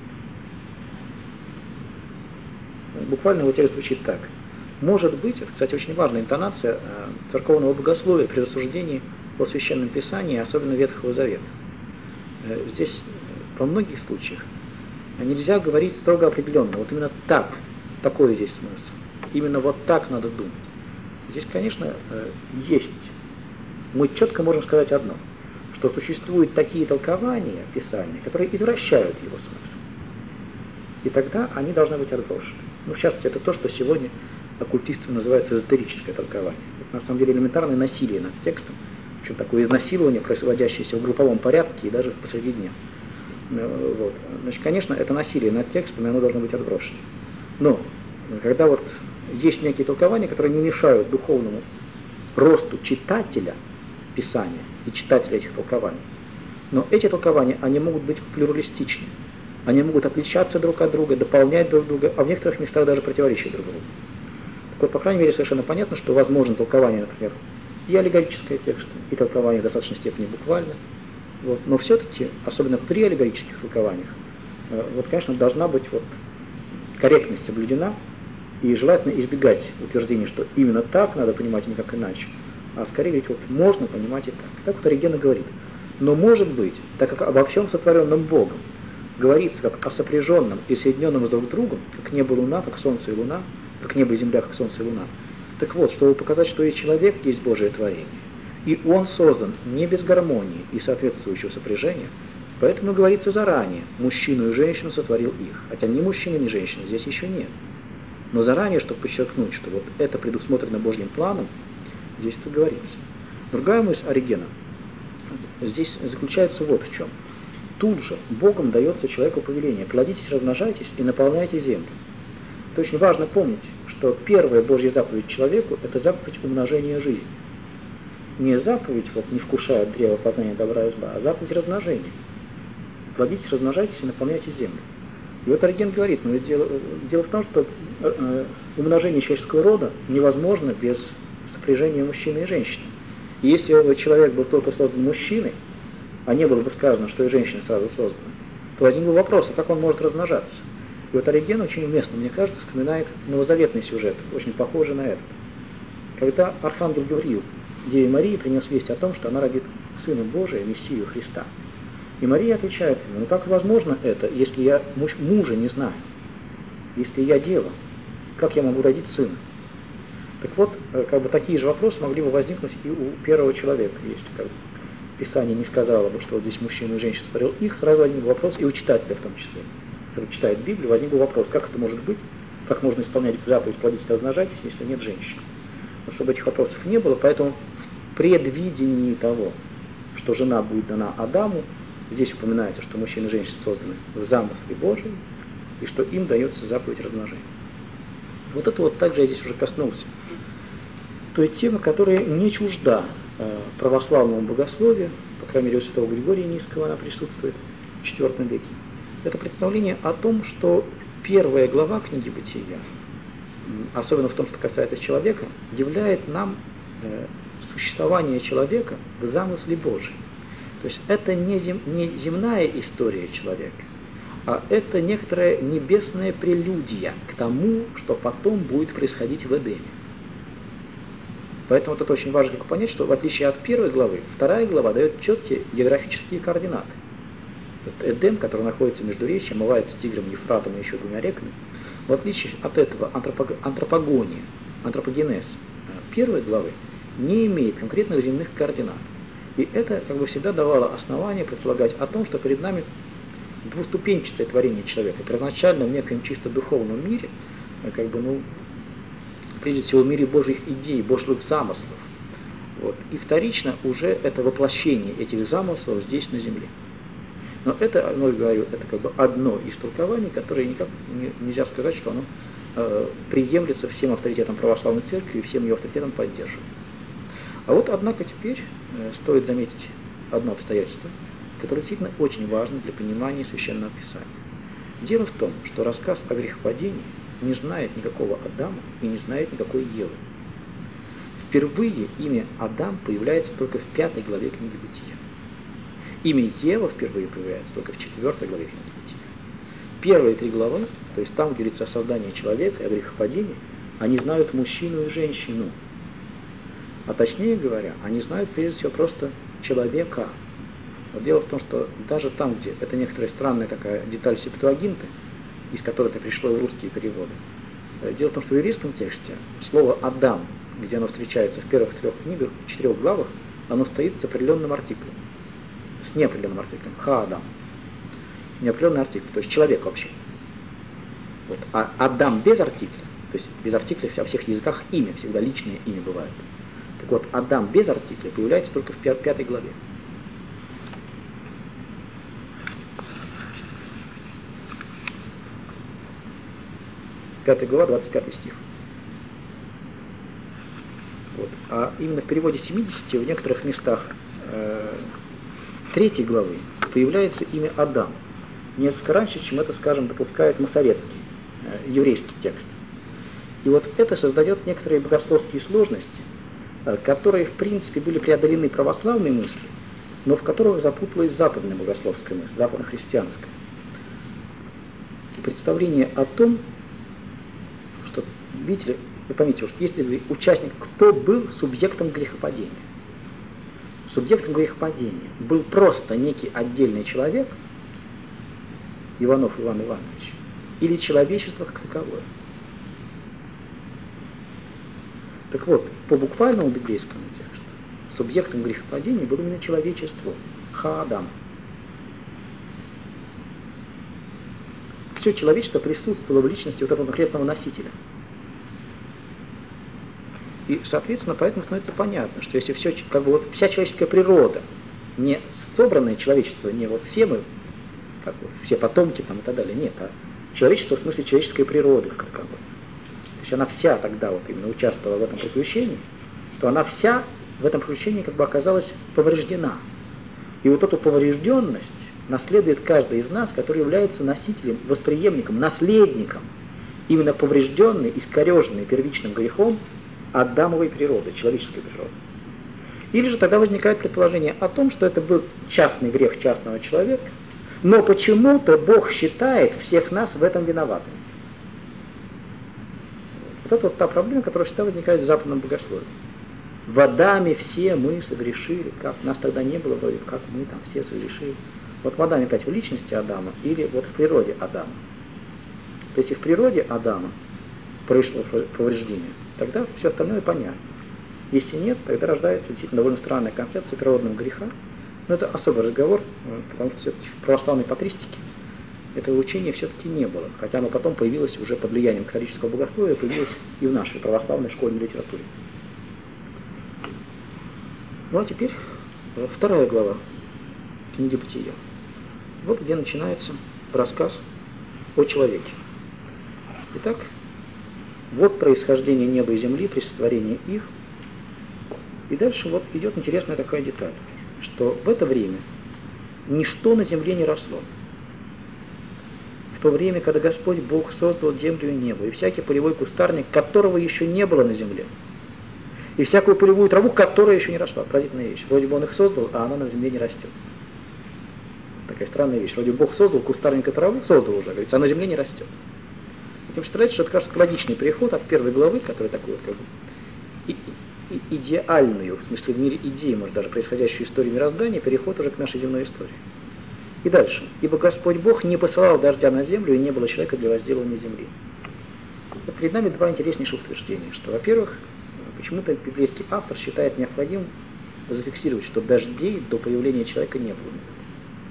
Буквально вот теперь звучит так. Может быть, кстати, очень важная интонация церковного богословия при рассуждении о Священном Писании, особенно Ветхого Завета. Здесь во многих случаях нельзя говорить строго определенно. Вот именно так, такой здесь смысл. Именно вот так надо думать. Здесь, конечно, есть. Мы четко можем сказать одно, что существуют такие толкования Писания, которые извращают его смысл. И тогда они должны быть отброшены. Ну, в частности, это то, что сегодня оккультистами называется эзотерическое толкование. Это на самом деле элементарное насилие над текстом, в общем, такое изнасилование, происходящееся в групповом порядке и даже посреди дня. Вот. Значит, конечно, это насилие над текстом, и оно должно быть отброшено. Но когда вот есть некие толкования, которые не мешают духовному росту читателя Писания и читателя этих толкований, но эти толкования, они могут быть плюралистичны. Они могут отличаться друг от друга, дополнять друг друга, а в некоторых местах даже противоречить друг другу. Так вот, по крайней мере, совершенно понятно, что возможно толкование, например, и аллегорические тексты, и толкование в достаточной степени буквально. Вот. Но все-таки, особенно при аллегорических толкованиях, вот, конечно, должна быть вот корректность соблюдена, и желательно избегать утверждения, что именно так надо понимать, и никак иначе. А скорее говорить, вот можно понимать и так. Так вот Оригена говорит. Но может быть, так как обо всем сотворенном Богом говорится как о сопряженном и соединенном с друг другом, как небо и луна, как солнце и луна, как небо и земля, как солнце и луна. Так вот, чтобы показать, что и человек есть Божие творение, и он создан не без гармонии и соответствующего сопряжения, поэтому говорится заранее, мужчину и женщину сотворил их. Хотя ни мужчины, ни женщины здесь еще нет. Но заранее, чтобы подчеркнуть, что вот это предусмотрено Божьим планом, здесь тут говорится. Другая мысль Оригена здесь заключается вот в чем. Тут же Богом дается человеку повеление: плодитесь, размножайтесь и наполняйте землю. Это очень важно помнить, что первая Божья заповедь человеку – это заповедь умножения жизни. Не заповедь, вот, не вкушая от древа познания добра и зла, а заповедь размножения. Плодитесь, размножайтесь и наполняйте землю. И вот Ориген говорит, но дело в том, что умножение человеческого рода невозможно без сопряжения мужчины и женщины. И если бы человек был только создан мужчиной, а не было бы сказано, что и женщина сразу создана, то возник бы вопрос, а как он может размножаться? И вот Ориген очень уместно, мне кажется, вспоминает новозаветный сюжет, очень похожий на этот. Когда архангел Гавриил Деве Марии принес весть о том, что она родит Сына Божия, Мессию Христа. И Мария отвечает ему: ну как возможно это, если я мужа не знаю? Если я дева, как я могу родить сына? Так вот, как бы такие же вопросы могли бы возникнуть и у первого человека, если как бы Писание не сказало бы, что вот здесь мужчина и женщина сотворил их, сразу возник бы вопрос, и у читателя в том числе, который читает Библию, возник бы вопрос, как это может быть, как можно исполнять заповедь «плодитесь, размножайтесь», если нет женщин. Но чтобы этих вопросов не было, поэтому в предвидении того, что жена будет дана Адаму, здесь упоминается, что мужчина и женщина созданы в замысле Божьем, и что им дается заповедь размножения. Вот это вот также я здесь уже коснулся той темы, которая не чужда православному богословию, по крайней мере у святого Григория Низского она присутствует в IV веке. Это представление о том, что первая глава книги Бытия, особенно в том, что касается человека, являет нам существование человека в замысле Божьем. То есть это не земная история человека, а это некоторая небесная прелюдия к тому, что потом будет происходить в Эдеме. Поэтому вот это очень важно понять, что в отличие от первой главы, вторая глава дает четкие географические координаты. Это Эдем, который находится между Междуречьем, омывается Тигром, Ефратом и еще двумя реками. В отличие от этого антропогония, антропогенез первой главы не имеет конкретных земных координат. И это как бы всегда давало основание предполагать о том, что перед нами двуступенчатое творение человека, первоначально в неком чисто духовном мире, как бы, прежде всего в мире Божьих идей, Божьих замыслов. Вот. И вторично уже это воплощение этих замыслов здесь на земле. Но это, говорю, это как бы одно из толкований, которое никак нельзя сказать, что оно приемлется всем авторитетам православной церкви и всем ее авторитетам поддерживается. А вот, однако, теперь стоит заметить одно обстоятельство, которое действительно очень важно для понимания Священного Писания. Дело в том, что рассказ о грехопадении не знает никакого Адама и не знает никакой Евы. Впервые имя Адам появляется только в 5 главе книги Бытия. Имя Ева впервые появляется только в 4 главе книги Бытия. Первые 3 главы, то есть там, где говорится о создании человека и о грехопадении, они знают мужчину и женщину. А точнее говоря, они знают прежде всего просто человека. Но дело в том, что даже там, где это некоторая странная такая деталь Септуагинты, из которой-то пришло в русские переводы. Дело в том, что в еврейском тексте слово «Адам», где оно встречается в первых 3 книгах, 4 главах, оно стоит с определенным артиклем. С неопределенным артиклем. Ха-Адам. Неопределенный артикль, то есть человек вообще. Вот. А Адам без артикля, то есть без артикля во всех языках имя, всегда личное имя бывает. Так вот, Адам без артикля появляется только в 5 главе. Пятая глава, 25 стих. Вот. А именно в переводе 70 в некоторых местах 3 главы появляется имя Адам. Несколько раньше, чем это, скажем, допускает масоветский, еврейский текст. И вот это создает некоторые богословские сложности, которые, в принципе, были преодолены православной мыслью, но в которых запуталась западная богословская мысль, западно-христианская. Представление о том, что, видите, вы поймите, что если участник, кто был субъектом грехопадения? Субъектом грехопадения был просто некий отдельный человек, Иванов Иван Иванович, или человечество как таковое. Так вот, по буквальному библейскому тексту, субъектом грехопадения было именно человечество, Ха-Адам. Все человечество присутствовало в личности вот этого конкретного носителя. И, соответственно, поэтому становится понятно, что если все, как бы вот вся человеческая природа, не собранное человечество, не вот все мы, как вот все потомки там и так далее, нет, а человечество в смысле человеческой природы, как бы. То есть она вся тогда вот именно участвовала в этом приключении, то она вся в этом приключении как бы оказалась повреждена. И вот эту поврежденность наследует каждый из нас, который является носителем, восприемником, наследником именно поврежденной, искореженной первичным грехом Адамовой природы, человеческой природы. Или же тогда возникает предположение о том, что это был частный грех частного человека, но почему-то Бог считает всех нас в этом виноватыми. Вот это вот та проблема, которая всегда возникает в западном богословии. В Адаме все мы согрешили, как нас тогда не было, вроде как мы там все согрешили. Вот в Адаме опять в личности Адама или вот в природе Адама. То есть и в природе Адама произошло повреждение, тогда все остальное понятно. Если нет, тогда рождается действительно довольно странная концепция природного греха. Но это особый разговор, потому что все-таки в православной патристике этого учения все-таки не было. Хотя оно потом появилось уже под влиянием католического богословия, появилось и в нашей православной школьной литературе. Ну а теперь вторая глава книги Бытия. Вот где начинается рассказ о человеке. Итак, вот происхождение неба и земли при сотворении их. И дальше вот идет интересная такая деталь, что в это время ничто на земле не росло. В то время, когда Господь Бог создал землю и небо, и всякий полевой кустарник, которого еще не было на земле, и всякую полевую траву, которая еще не росла. Поразительная вещь. Вроде бы Он их создал, а она на земле не растет. Такая странная вещь. Вроде Бог создал кустарник и траву, создал уже, говорится, а на земле не растет. Вы представляете, что это, кажется, логичный переход от первой главы, которая такой вот как бы идеальную, в смысле в мире идеи, может даже происходящую историю мироздания, переход уже к нашей земной истории. И дальше. Ибо Господь Бог не посылал дождя на землю, и не было человека для возделывания земли. Вот перед нами два интереснейших утверждения, что, во-первых, почему-то библейский автор считает необходимым зафиксировать, что дождей до появления человека не было на земле.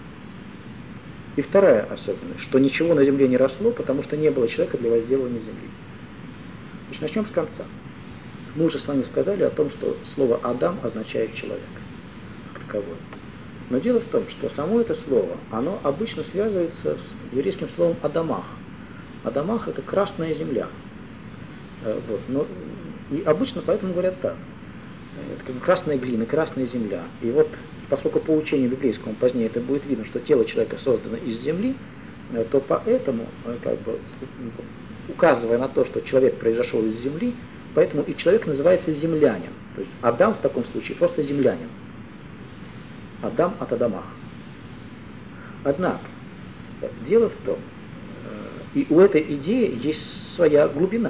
И вторая особенность, что ничего на земле не росло, потому что не было человека для возделывания земли. Значит, начнем с конца. Мы уже с вами сказали о том, что слово «Адам» означает «человек» как таковое. Но дело в том, что само это слово, оно обычно связывается с еврейским словом «Адамах». Адамах – это красная земля. Вот. Но, и обычно поэтому говорят так. Это как красная глина, красная земля. И вот, поскольку по учению библейскому позднее это будет видно, что тело человека создано из земли, то поэтому, как бы, указывая на то, что человек произошел из земли, поэтому и человек называется землянин. То есть Адам в таком случае просто землянин. Адам от Адамах. Однако, дело в том, и у этой идеи есть своя глубина.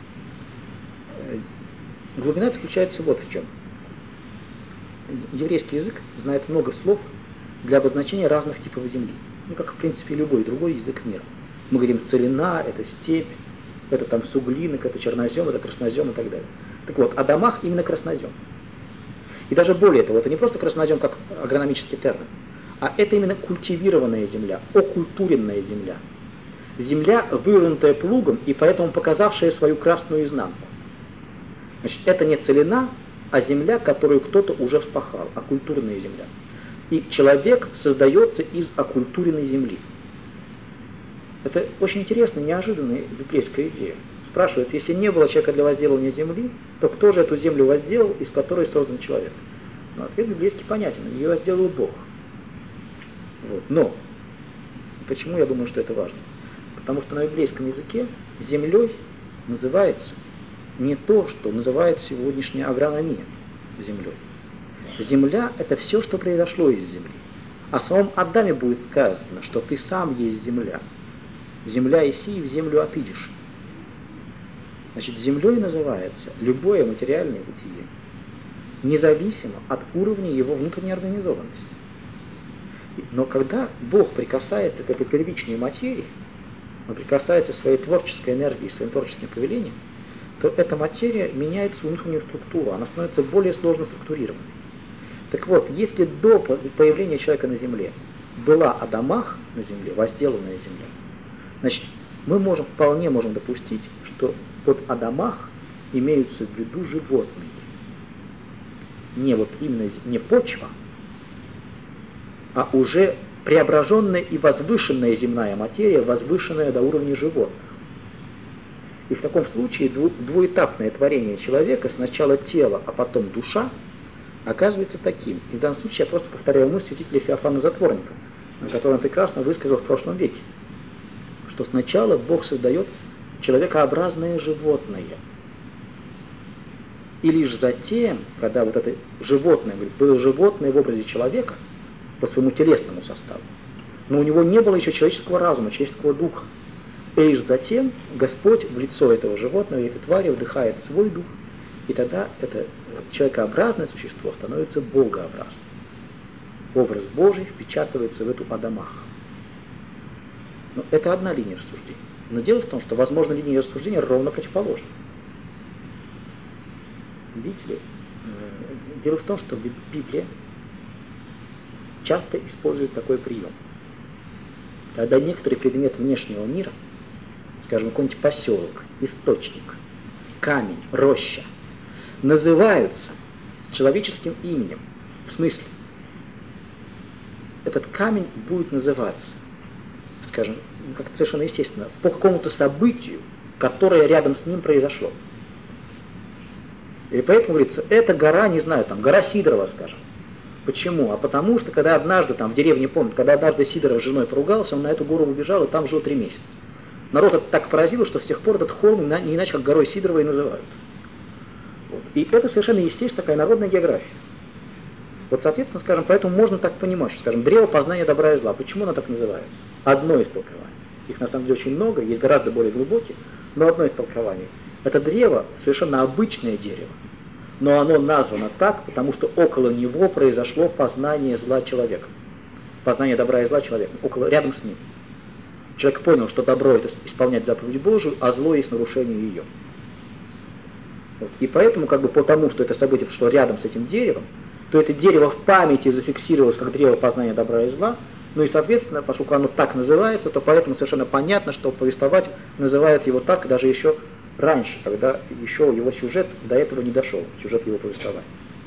Глубина заключается вот в чем. Еврейский язык знает много слов для обозначения разных типов земли. Ну, как, в принципе, любой другой язык мира. Мы говорим целина, это степь, это там суглинок, это чернозем, это краснозем и так далее. Так вот, Адамах именно краснозем. И даже более того, это не просто краснозем как агрономический термин, а это именно культивированная земля, окультуренная земля. Земля, вывернутая плугом и поэтому показавшая свою красную изнанку. Значит, это не целина, а земля, которую кто-то уже вспахал, окультуренная земля. И человек создается из окультуренной земли. Это очень интересная, неожиданная библейская идея. Спрашивается, если не было человека для возделывания земли, то кто же эту землю возделал, из которой создан человек? Ну, ответ библейский понятен, ее возделал Бог. Вот. Но, почему я думаю, что это важно? Потому что на библейском языке землей называется не то, что называет сегодняшняя агрономия. землей. Земля – это все, что произошло из земли. О самом Адаме будет сказано, что ты сам есть земля. Земля иси, и в землю отыдешь. Значит, землей называется любое материальное бытие, независимо от уровня его внутренней организованности. Но когда Бог прикасается к этой первичной материи, он прикасается своей творческой энергией, своим творческим повелением, то эта материя меняет свою внутреннюю структуру, она становится более сложно структурированной. Так вот, если до появления человека на земле была Адамах на земле, возделанная земля, значит, мы вполне можем допустить, что под Адамах имеются в виду животные. Не вот именно не почва, а уже преображенная и возвышенная земная материя, возвышенная до уровня животных. И в таком случае двуэтапное творение человека, сначала тело, а потом душа, оказывается таким. И в данном случае я просто повторяю мысль святителя Феофана Затворника, который он прекрасно высказал в прошлом веке, что сначала Бог создает человекообразное животное. И лишь затем, когда вот это животное, говорит, было животное в образе человека по своему телесному составу, но у него не было еще человеческого разума, человеческого духа. И лишь затем Господь в лицо этого животного, этой твари вдыхает свой дух, и тогда это человекообразное существо становится богообразным. Образ Божий впечатывается в эту Адамах. Но это одна линия рассуждения. Но дело в том, что, возможно, линия рассуждения ровно противоположна. Видите ли, дело в том, что Библия часто использует такой прием. Когда некоторый предмет внешнего мира, скажем, какой-нибудь поселок, источник, камень, роща, называются человеческим именем, в смысле, этот камень будет называться, скажем, как совершенно естественно, по какому-то событию, которое рядом с ним произошло. И поэтому говорится, это гора, не знаю, там, гора Сидорова, скажем. Почему? А потому что, когда однажды, там, в деревне, помню, когда однажды Сидоров с женой поругался, он на эту гору убежал, и там жил 3 месяца. Народ это так поразило, что с тех пор этот холм не иначе, как горой Сидорова и называют. Вот. И это совершенно естественно такая народная география. Вот, соответственно, скажем, поэтому можно так понимать, что, скажем, древо познания добра и зла. Почему оно так называется? Одно из толкований. Их на самом деле очень много, есть гораздо более глубокие, но одно из толкований. Это древо совершенно обычное дерево, но оно названо так, потому что около него произошло познание зла человека. Познание добра и зла человека, рядом с ним. Человек понял, что добро — это исполнять заповедь Божию, а зло есть нарушение ее. Вот. И поэтому, как бы потому, что это событие прошло рядом с этим деревом, то это дерево в памяти зафиксировалось как древо познания добра и зла, ну и, соответственно, поскольку оно так называется, то поэтому совершенно понятно, что повествовать называют его так даже еще раньше, когда еще его сюжет до этого не дошел, сюжет его повествования.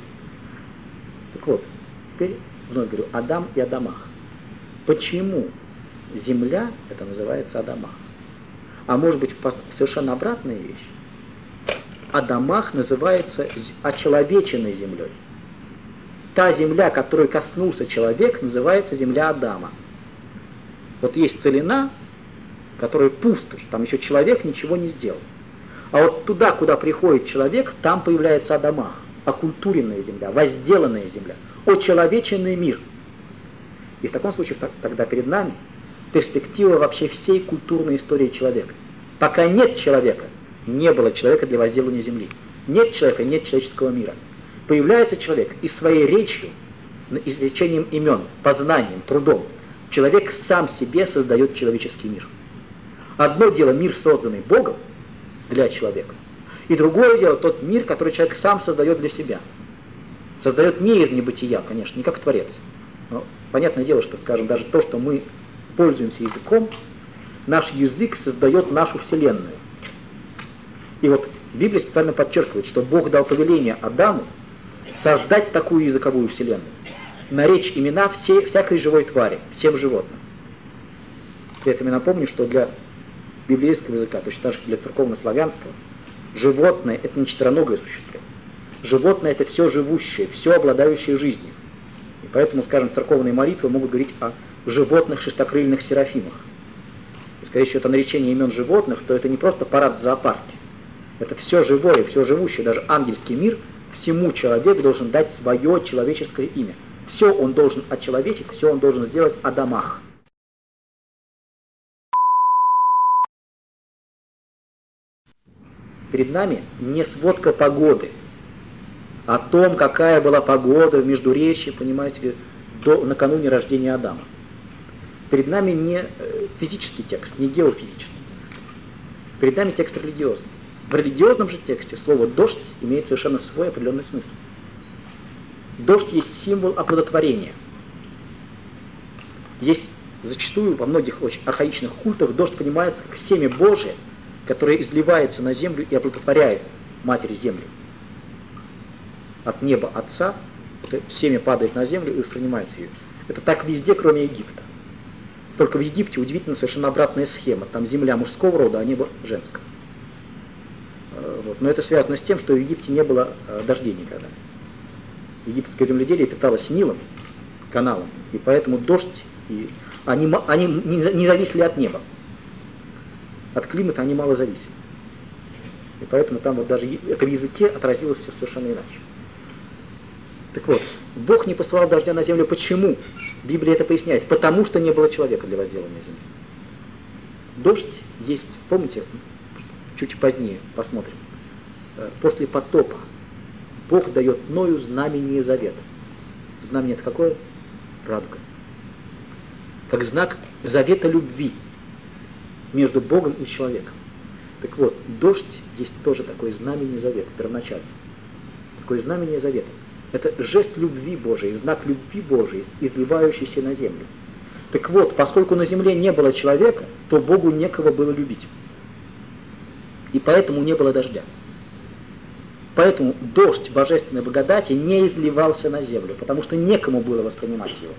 Так вот, теперь вновь говорю, Адам и Адамах. Почему земля, это называется Адамах? А может быть, совершенно обратная вещь? Адамах называется очеловеченной землей. Та земля, которой коснулся человек, называется земля Адама. Вот есть целина, которая пустошь, там еще человек ничего не сделал. А вот туда, куда приходит человек, там появляется Адамах, окультуренная земля, возделанная земля, очеловеченный мир. И в таком случае тогда перед нами перспектива вообще всей культурной истории человека. Пока нет человека, не было человека для возделывания земли. Нет человека, нет человеческого мира. Появляется человек и своей речью, изречением имен, познанием, трудом. Человек сам себе создает человеческий мир. Одно дело мир, созданный Богом для человека, и другое дело тот мир, который человек сам создает для себя. Создает не из небытия, конечно, не как Творец. Но понятное дело, что, скажем, даже то, что мы пользуемся языком, наш язык создает нашу Вселенную. И вот Библия специально подчеркивает, что Бог дал повеление Адаму создать такую языковую вселенную, наречь имена всякой живой твари, всем животным. При этом я напомню, что для библейского языка, точно так же для церковно-славянского, животное — это не четвероногое существо. Животное — это все живущее, все обладающее жизнью. И поэтому, скажем, церковные молитвы могут говорить о животных шестокрыльных серафимах. И, скорее всего, это наречение имен животных, то это не просто парад в зоопарке. Это все живое, все живущее, даже ангельский мир Всему человек должен дать свое человеческое имя. Все он должен очеловечить, все он должен сделать о домах. Перед нами не сводка погоды, о том, какая была погода в Междуречье, понимаете ли, накануне рождения Адама. Перед нами не физический текст, не геофизический текст. Перед нами текст религиозный. В религиозном же тексте слово «дождь» имеет совершенно свой определенный смысл. Дождь есть символ оплодотворения. Есть зачастую во многих очень архаичных культах дождь понимается как семя Божие, которое изливается на землю и оплодотворяет Матерь Землю. От неба Отца это семя падает на землю и воспринимается ее. Это так везде, кроме Египта. Только в Египте удивительно совершенно обратная схема. Там земля мужского рода, а небо женского. Вот. Но это связано с тем, что в Египте не было дождей никогда. Египетское земледелие питалось Нилом, каналом, и поэтому дождь, они не зависели от неба. От климата они мало зависели. И поэтому там вот даже это в языке отразилось все совершенно иначе. Так вот, Бог не посылал дождя на землю. Почему? Библия это поясняет. Потому что не было человека для возделывания земли. Дождь есть, помните, чуть позднее посмотрим, после потопа Бог дает Ною знамение завета. Знамение это какое? Радуга. Как знак завета любви между Богом и человеком. Так вот, дождь есть тоже такое знамение завета, первоначально. Такое знамение завета. Это жест любви Божией, знак любви Божией, изливающийся на землю. Так вот, поскольку на земле не было человека, то Богу некого было любить. И поэтому не было дождя. Поэтому дождь божественной благодати не изливался на землю, потому что некому было воспринимать его.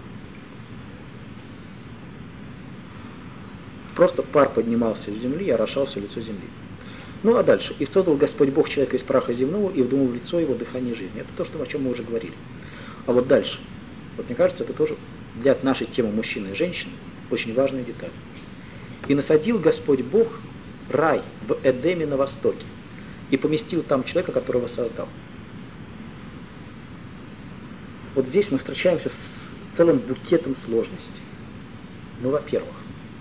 Просто пар поднимался с земли и орошал все лицо земли. Ну а дальше. «И создал Господь Бог человека из праха земного, и вдунул в лицо его дыхание жизни». Это то, о чем мы уже говорили. А вот дальше. Вот мне кажется, это тоже для нашей темы мужчины и женщины очень важная деталь. «И насадил Господь Бог рай в Эдеме на востоке, и поместил там человека, которого создал». Вот здесь мы встречаемся с целым букетом сложностей. Ну, во-первых,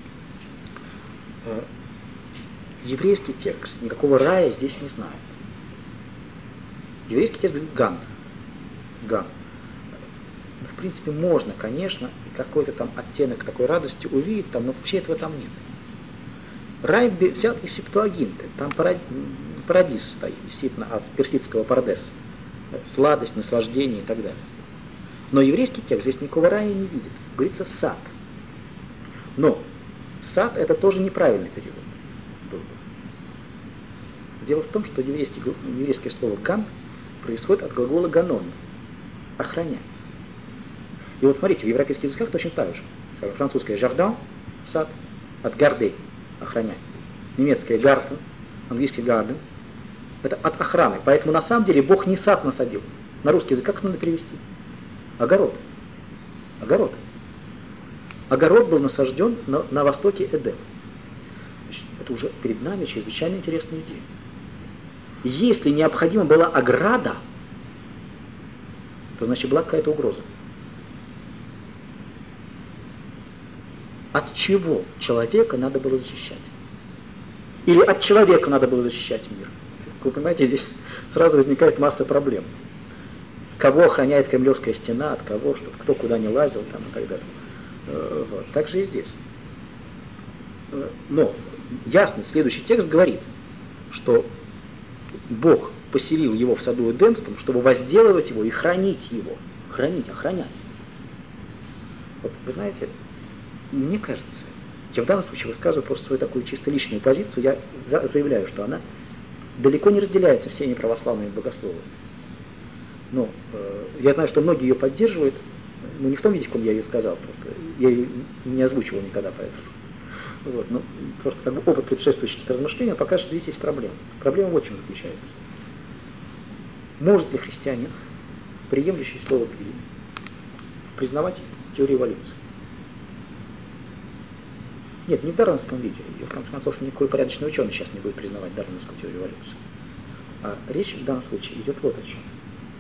еврейский текст никакого рая здесь не знает. Еврейский текст говорит «ган». «Ган». В принципе, можно, конечно, какой-то там оттенок такой радости увидеть там, но вообще этого там нет. Рай взят из Септуагинты, там парадис стоит, действительно, от персидского парадеса. Сладость, наслаждение и так далее. Но еврейский текст здесь никакого рая не видит. Говорится «сад». Но сад это тоже неправильный перевод. Дело в том, что еврейское слово «ган» происходит от глагола «ганон» – «охранять». И вот смотрите, в европейских языках точно так же. Французское «жардин» – «сад», от «гарде» – «охранять». Немецкое «гартен», английский «гарден» – это от охраны. Поэтому на самом деле Бог не сад насадил. На русский язык как надо перевести? Огород. Огород. Огород был насажден на востоке Эдема. Это уже перед нами чрезвычайно интересная идея. Если необходима была ограда, то значит была какая-то угроза. От чего человека надо было защищать? Или от человека надо было защищать мир? Вы понимаете, здесь сразу возникает масса проблем. Кого охраняет Кремлевская стена, от кого, чтобы кто куда не лазил там, и так далее. Вот. Так же и здесь. Но ясно, следующий текст говорит, что Бог поселил его в саду Эдемском, чтобы возделывать его и хранить его. Хранить, охранять. Вот, вы знаете, мне кажется, я в данном случае высказываю просто свою такую чисто личную позицию, я заявляю, что она далеко не разделяется всеми православными богословами. Но я знаю, что многие ее поддерживают, но не в том виде, в каком я ее сказал, просто я ее не озвучивал никогда поэтому. Вот, но просто как бы опыт предшествующих размышлений покажет, что здесь есть проблема. Проблема вот в чем заключается. Может ли христианин, приемлющий слово Библии, признавать теорию эволюции? Нет, не в дарвиновском виде. И в конце концов никакой порядочный ученый сейчас не будет признавать дарвиновскую теорию эволюции. А речь в данном случае идет вот о чем.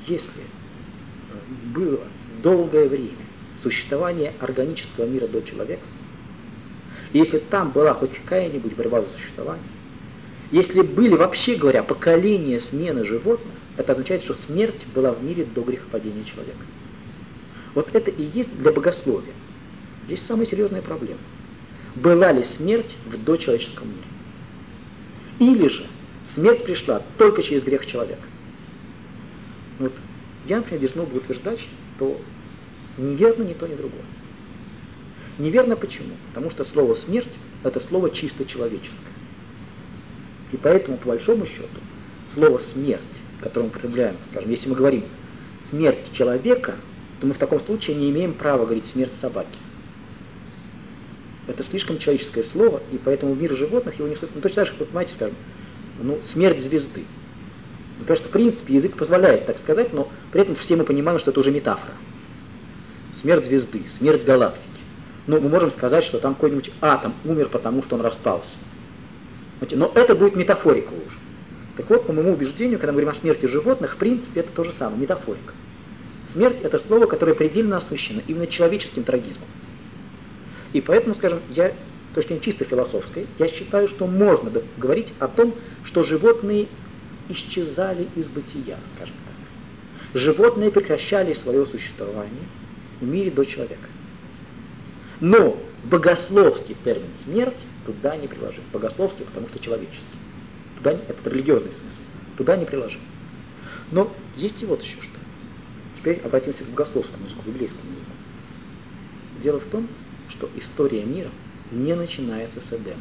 если было долгое время существование органического мира до человека, если там была хоть какая-нибудь борьба за существование, если были, вообще говоря, поколения смены животных, это означает, что смерть была в мире до грехопадения человека. Вот это и есть для богословия. Здесь самая серьезная проблема. Была ли смерть в дочеловеческом мире? Или же смерть пришла только через грех человека? Вот я, например, дерзнул бы утверждать, что неверно ни то, ни другое. Неверно почему? Потому что слово «смерть» — это слово чисто человеческое. И поэтому, по большому счету, слово «смерть», которое мы употребляем, скажем, если мы говорим «смерть человека», то мы в таком случае не имеем права говорить «смерть собаки». Это слишком человеческое слово, и поэтому в мир животных его не слышно. Ну, точно так же, как вы понимаете, скажем, смерть звезды. Потому что, в принципе, язык позволяет так сказать, но при этом все мы понимаем, что это уже метафора. Смерть звезды, смерть галактики. Ну, мы можем сказать, что там какой-нибудь атом умер, потому что он распался. Но это будет метафорика уже. Так вот, по моему убеждению, когда мы говорим о смерти животных, в принципе, это то же самое, метафорика. Смерть — это слово, которое предельно освещено именно человеческим трагизмом. И поэтому, скажем, я, то есть чисто философской, я считаю, что можно говорить о том, что животные исчезали из бытия, скажем так. Животные прекращали свое существование в мире до человека. Но богословский термин «смерть» туда не приложим. Богословский, потому что человеческий. Туда, это религиозный смысл. Туда не приложим. Но есть и вот еще что. Теперь обратимся к богословскому языку, к библейскому языку. Дело в том, что история мира не начинается с Эдема.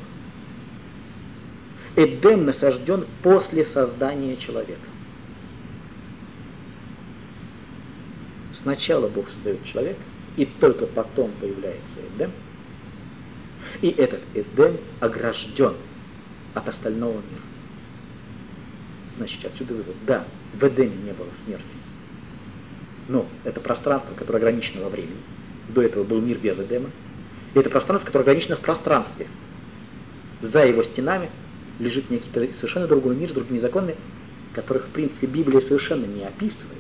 Эдем насажден после создания человека. Сначала Бог создает человека, и только потом появляется Эдем. И этот Эдем огражден от остального мира. Значит, отсюда вывод. Да, в Эдеме не было смерти. Но это пространство, которое ограничено во времени. До этого был мир без Эдема. И это пространство, которое ограничено в пространстве. За его стенами лежит некий совершенно другой мир с другими законами, которых, в принципе, Библия совершенно не описывает.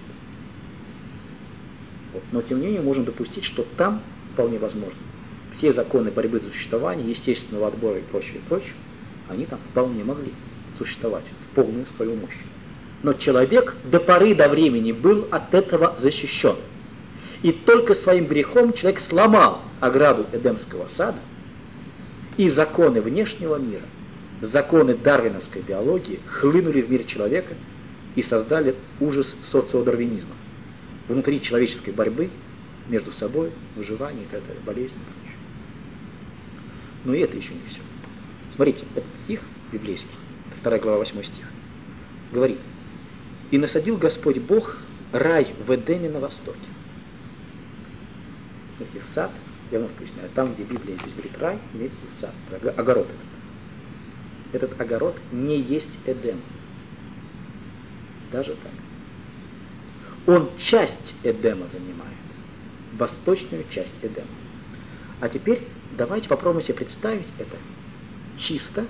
Вот. Но, тем не менее, можем допустить, что там, вполне возможно, все законы борьбы за существование, естественного отбора и прочее, они там вполне могли существовать в полную свою мощь. Но человек до поры до времени был от этого защищен. И только своим грехом человек сломал ограду Эдемского сада, и законы внешнего мира, законы дарвиновской биологии хлынули в мир человека и создали ужас социодарвинизма. Внутри человеческой борьбы между собой, выживание и так далее, болезни и прочее. Но и это еще не все. Смотрите, этот стих библейский, 2 глава, 8 стих, говорит: «И насадил Господь Бог рай в Эдеме на востоке». Смотрите, сад, я вновь поясняю, там, где Библия здесь говорит рай, имеется в виду сад, огород этот. Этот огород не есть Эдем. Даже так. Он часть Эдема занимает, восточную часть Эдема. А теперь давайте попробуем себе представить это чисто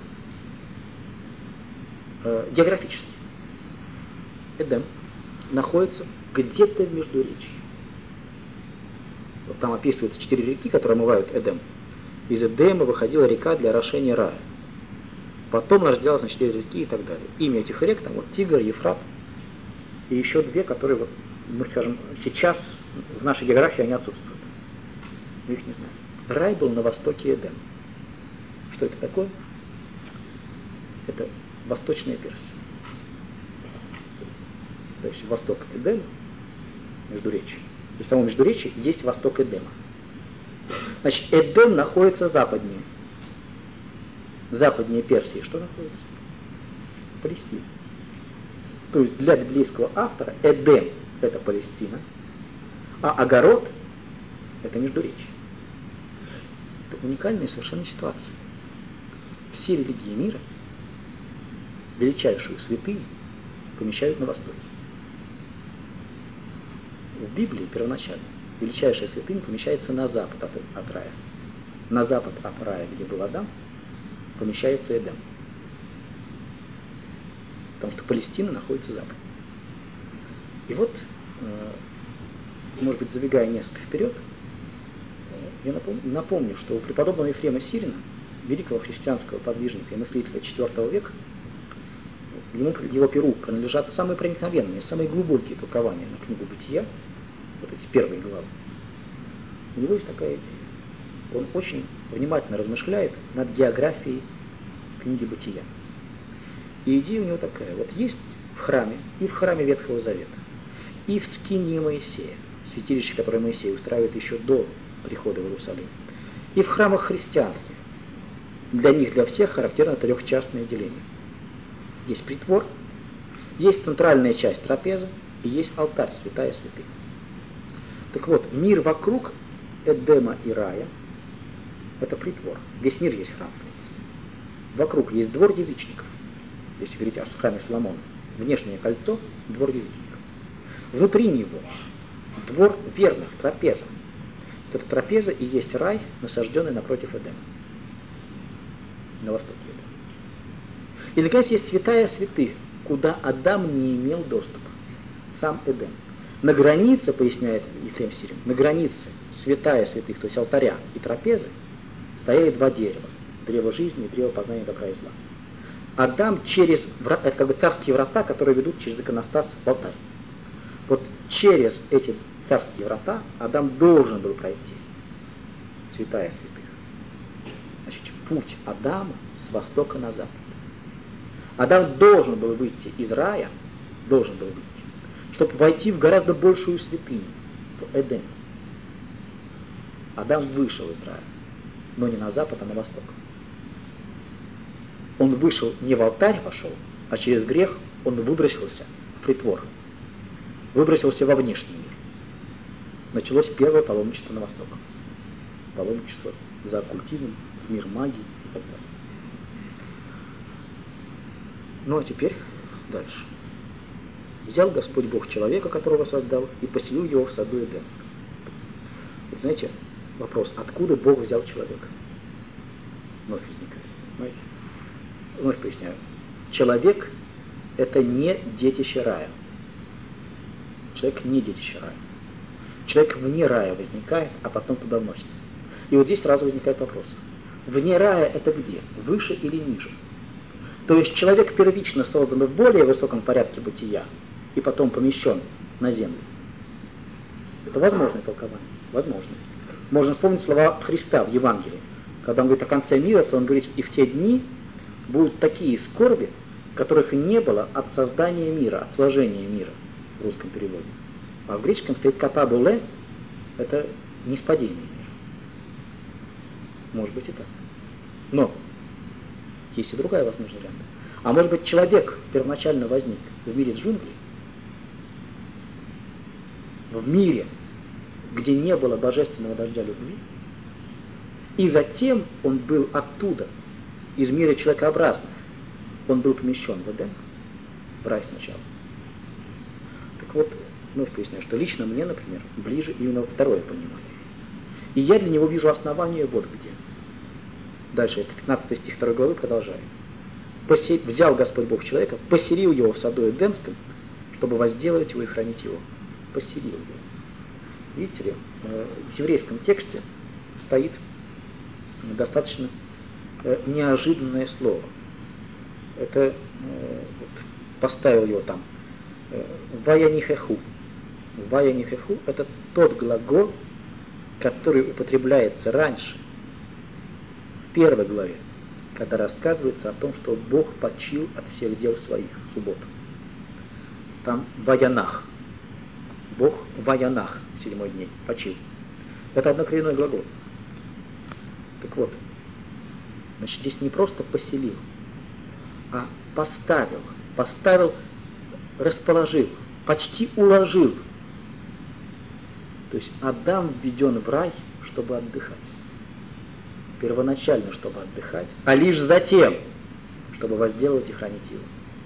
географически. Эдем находится где-то в Междуречии. Вот там описываются 4 реки, которые омывают Эдем. Из Эдема выходила река для орошения рая. Потом разделялась на 4 реки и так далее. Имя этих рек там вот Тигр, Ефрат и еще 2, которые вот, мы скажем, сейчас в нашей географии они отсутствуют. Мы их не знаем. Рай был на востоке Эдема. Что это такое? Это восточная Персия. То есть восток Эдема, Междуречие. То есть в самом Междуречии есть восток Эдема. Значит, Эдем находится западнее. Западнее Персии что находится? Палестина. То есть для библейского автора Эдем — это Палестина, а огород — это Междуречие. Это уникальная совершенно ситуация. Все религии мира величайшую святыню помещают на востоке. В Библии первоначально величайшая святыня помещается на запад от рая. На запад от рая, где был Адам, помещается Эдем. Потому что Палестина находится западнее. И вот может быть, забегая несколько вперед, я напомню, что у преподобного Ефрема Сирина, великого христианского подвижника и мыслителя IV века, его перу принадлежат самые проникновенные, самые глубокие толкования на книгу Бытия, вот эти первые главы. У него есть такая идея. Он очень внимательно размышляет над географией книги Бытия. И идея у него такая. Вот есть в храме, и в храме Ветхого Завета, и в скинии Моисея, святилище, которое Моисей устраивает еще до прихода в Иерусалим, и в храмах христианских. Для них, для всех характерно трехчастное деление. Есть притвор, есть центральная часть трапезы, и есть алтарь, святая святых. Так вот, мир вокруг Эдема и рая – это притвор. Весь мир есть храм, в принципе. Вокруг есть двор язычников, если говорить о храме Соломона. Внешнее кольцо – двор язычников. Внутри него – двор верных, трапеза. Вот эта трапеза и есть рай, насажденный напротив Эдема, на востоке Эдема. И, наконец, есть святая святых, куда Адам не имел доступа, сам Эдем. На границе, поясняет Ефрем Сирин, на границе святая святых, то есть алтаря и трапезы, стояли два дерева. Древо жизни и древо познания добра и зла. Адам через врата, это как бы царские врата, которые ведут через иконостас в алтарь. Вот через эти царские врата Адам должен был пройти. Святая святых. Значит, путь Адама с востока на запад. Адам должен был выйти из рая, чтобы войти в гораздо большую святыню, в Эдем. Адам вышел из рая, но не на запад, а на восток. Он вышел, не в алтарь вошел, а через грех он выбросился в притвор, выбросился во внешний мир. Началось первое паломничество на восток. Паломничество за оккультизм, в мир магии и так далее. Ну а теперь дальше. Взял Господь Бог человека, которого создал, и поселил его в саду Эдемском. Вот знаете, вопрос, откуда Бог взял человека? Вновь возникает. Понимаете? Вновь поясняю. Человек – это не детище рая. Человек не детище рая. Человек вне рая возникает, а потом туда вносится. И вот здесь сразу возникает вопрос. Вне рая это где? Выше или ниже? То есть человек первично создан в более высоком порядке бытия и потом помещен на землю. Это возможное толкование. Возможно. Можно вспомнить слова Христа в Евангелии. Когда он говорит о конце мира, то он говорит, и в те дни будут такие скорби, которых не было от создания мира, от сложения мира в русском переводе. А в греческом стоит катабуле, это ниспадение мира. Может быть и так. Но есть и другая возможная вариант. А может быть человек первоначально возник в мире джунглей, в мире, где не было божественного дождя любви, и затем он был оттуда, из мира человекообразных, он был помещен в Эдем, в рай сначала. Так вот, вновь поясняю, что лично мне, например, ближе именно второе понимание. И я для него вижу основание вот где. Дальше, это 15 стих 2 главы, продолжаем. Взял Господь Бог человека, поселил его в саду Эдемском, чтобы возделывать его и хранить его. Поселил его. Видите ли, в еврейском тексте стоит достаточно неожиданное слово. Это поставил его там. Ваянихеху. Ваянихеху – это тот глагол, который употребляется раньше, в первой главе, когда рассказывается о том, что Бог почил от всех дел своих в субботу. Там ваянах. Бог ваянах в 7-й день почил. Это однокоренной глагол. Так вот, значит, здесь не просто поселил, а поставил. Поставил, расположил, почти уложил. То есть Адам введен в рай, чтобы отдыхать. Первоначально, чтобы отдыхать, а лишь затем, чтобы возделывать и хранить его.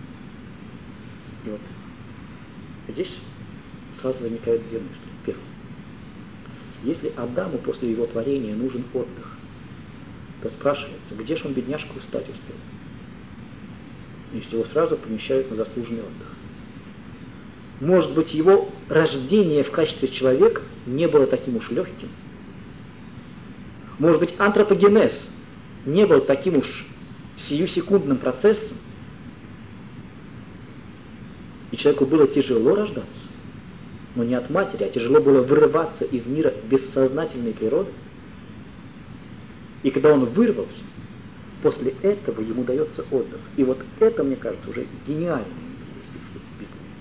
И вот здесь сразу возникают две мысли. Первое. Если Адаму после его творения нужен отдых, то спрашивается, где же он, бедняжку, устать успел? Если его сразу помещают на заслуженный отдых. Может быть, его рождение в качестве человека не было таким уж легким. Может быть, антропогенез не был таким уж сиюсекундным процессом. И человеку было тяжело рождаться, но не от матери, а тяжело было вырываться из мира бессознательной природы. И когда он вырвался, после этого ему дается отдых. И вот это, мне кажется, уже гениальное еврейское воспитание.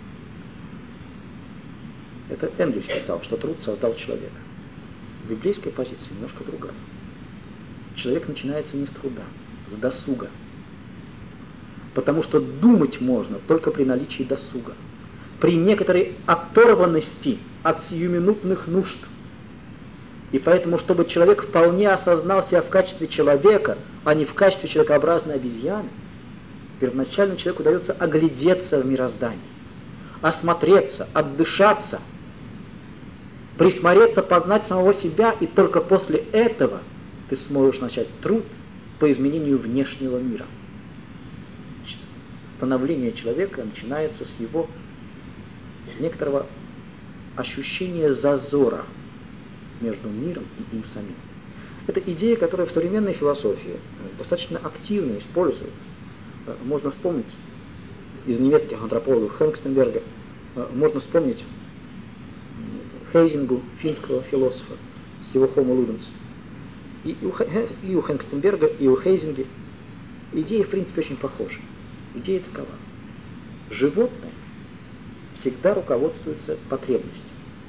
Это Энгельс писал, что труд создал человека. В библейской позиции немножко другая. Человек начинается не с труда, с досуга. Потому что думать можно только при наличии досуга. При некоторой оторванности от сиюминутных нужд. И поэтому, чтобы человек вполне осознал себя в качестве человека, а не в качестве человекообразной обезьяны, первоначально человеку удается оглядеться в мироздании, осмотреться, отдышаться, присмотреться, познать самого себя, и только после этого ты сможешь начать труд по изменению внешнего мира. Значит, становление человека начинается с его некоторого ощущения зазора между миром и им самим. Это идея, которая в современной философии достаточно активно используется. Можно вспомнить из немецких антропологов Хенкстенберга, можно вспомнить Хейзингу, финского философа, с его Homo Ludens. И у Хенкстенберга, и у Хейзинга идеи, в принципе, очень похожи. Идея такова. Животное всегда руководствуется потребностью.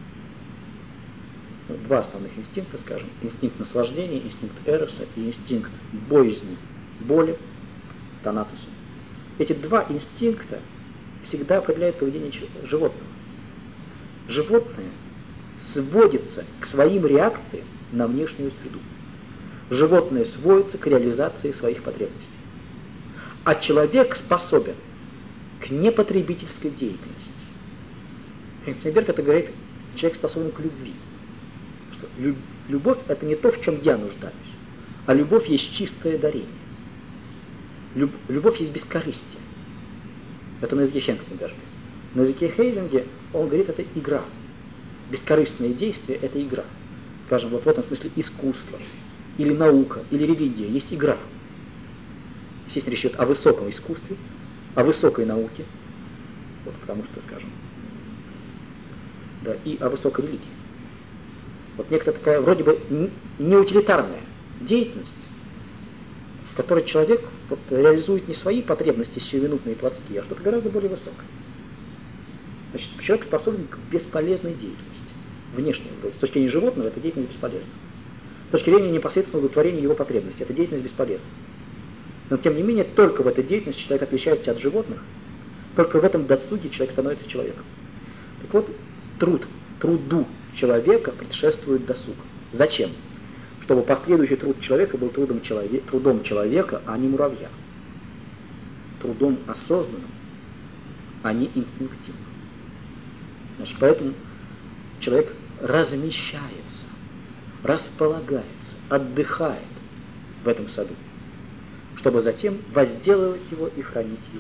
Два основных инстинкта, скажем, инстинкт наслаждения, инстинкт эроса и инстинкт боязни, боли, танатуса. Эти два инстинкта всегда определяют поведение животного. Животное сводится к своим реакциям на внешнюю среду. Животное сводится к реализации своих потребностей. А человек способен к непотребительской деятельности. Хенкстенберг это говорит, человек способен к любви. Что любовь это не то, в чем я нуждаюсь, а любовь есть чистое дарение. Любовь есть бескорыстие. Это на языке Хенкстенберга. На языке Хейзинга он говорит, это игра. Бескорыстное действие – это игра. Скажем, вот в этом смысле искусство, или наука, или религия – есть игра. Естественно, речь идет о высоком искусстве, о высокой науке, вот, потому что, скажем, да, и о высокой религии. Вот некоторая такая вроде бы неутилитарная деятельность, в которой человек вот, реализует не свои потребности сиюминутные и плотские, а что-то гораздо более высокое. Значит, человек способен к бесполезной деятельности. Внешне, с точки зрения животного, эта деятельность бесполезна. С точки зрения непосредственного удовлетворения его потребностей, эта деятельность бесполезна. Но, тем не менее, только в этой деятельности человек отличается от животных, только в этом досуге человек становится человеком. Так вот, труду человека предшествует досуг. Зачем? Чтобы последующий труд человека был трудом человека, а не муравья. Трудом осознанным, а не инстинктивным. Значит, поэтому человек размещается, располагается, отдыхает в этом саду, чтобы затем возделывать его и хранить его.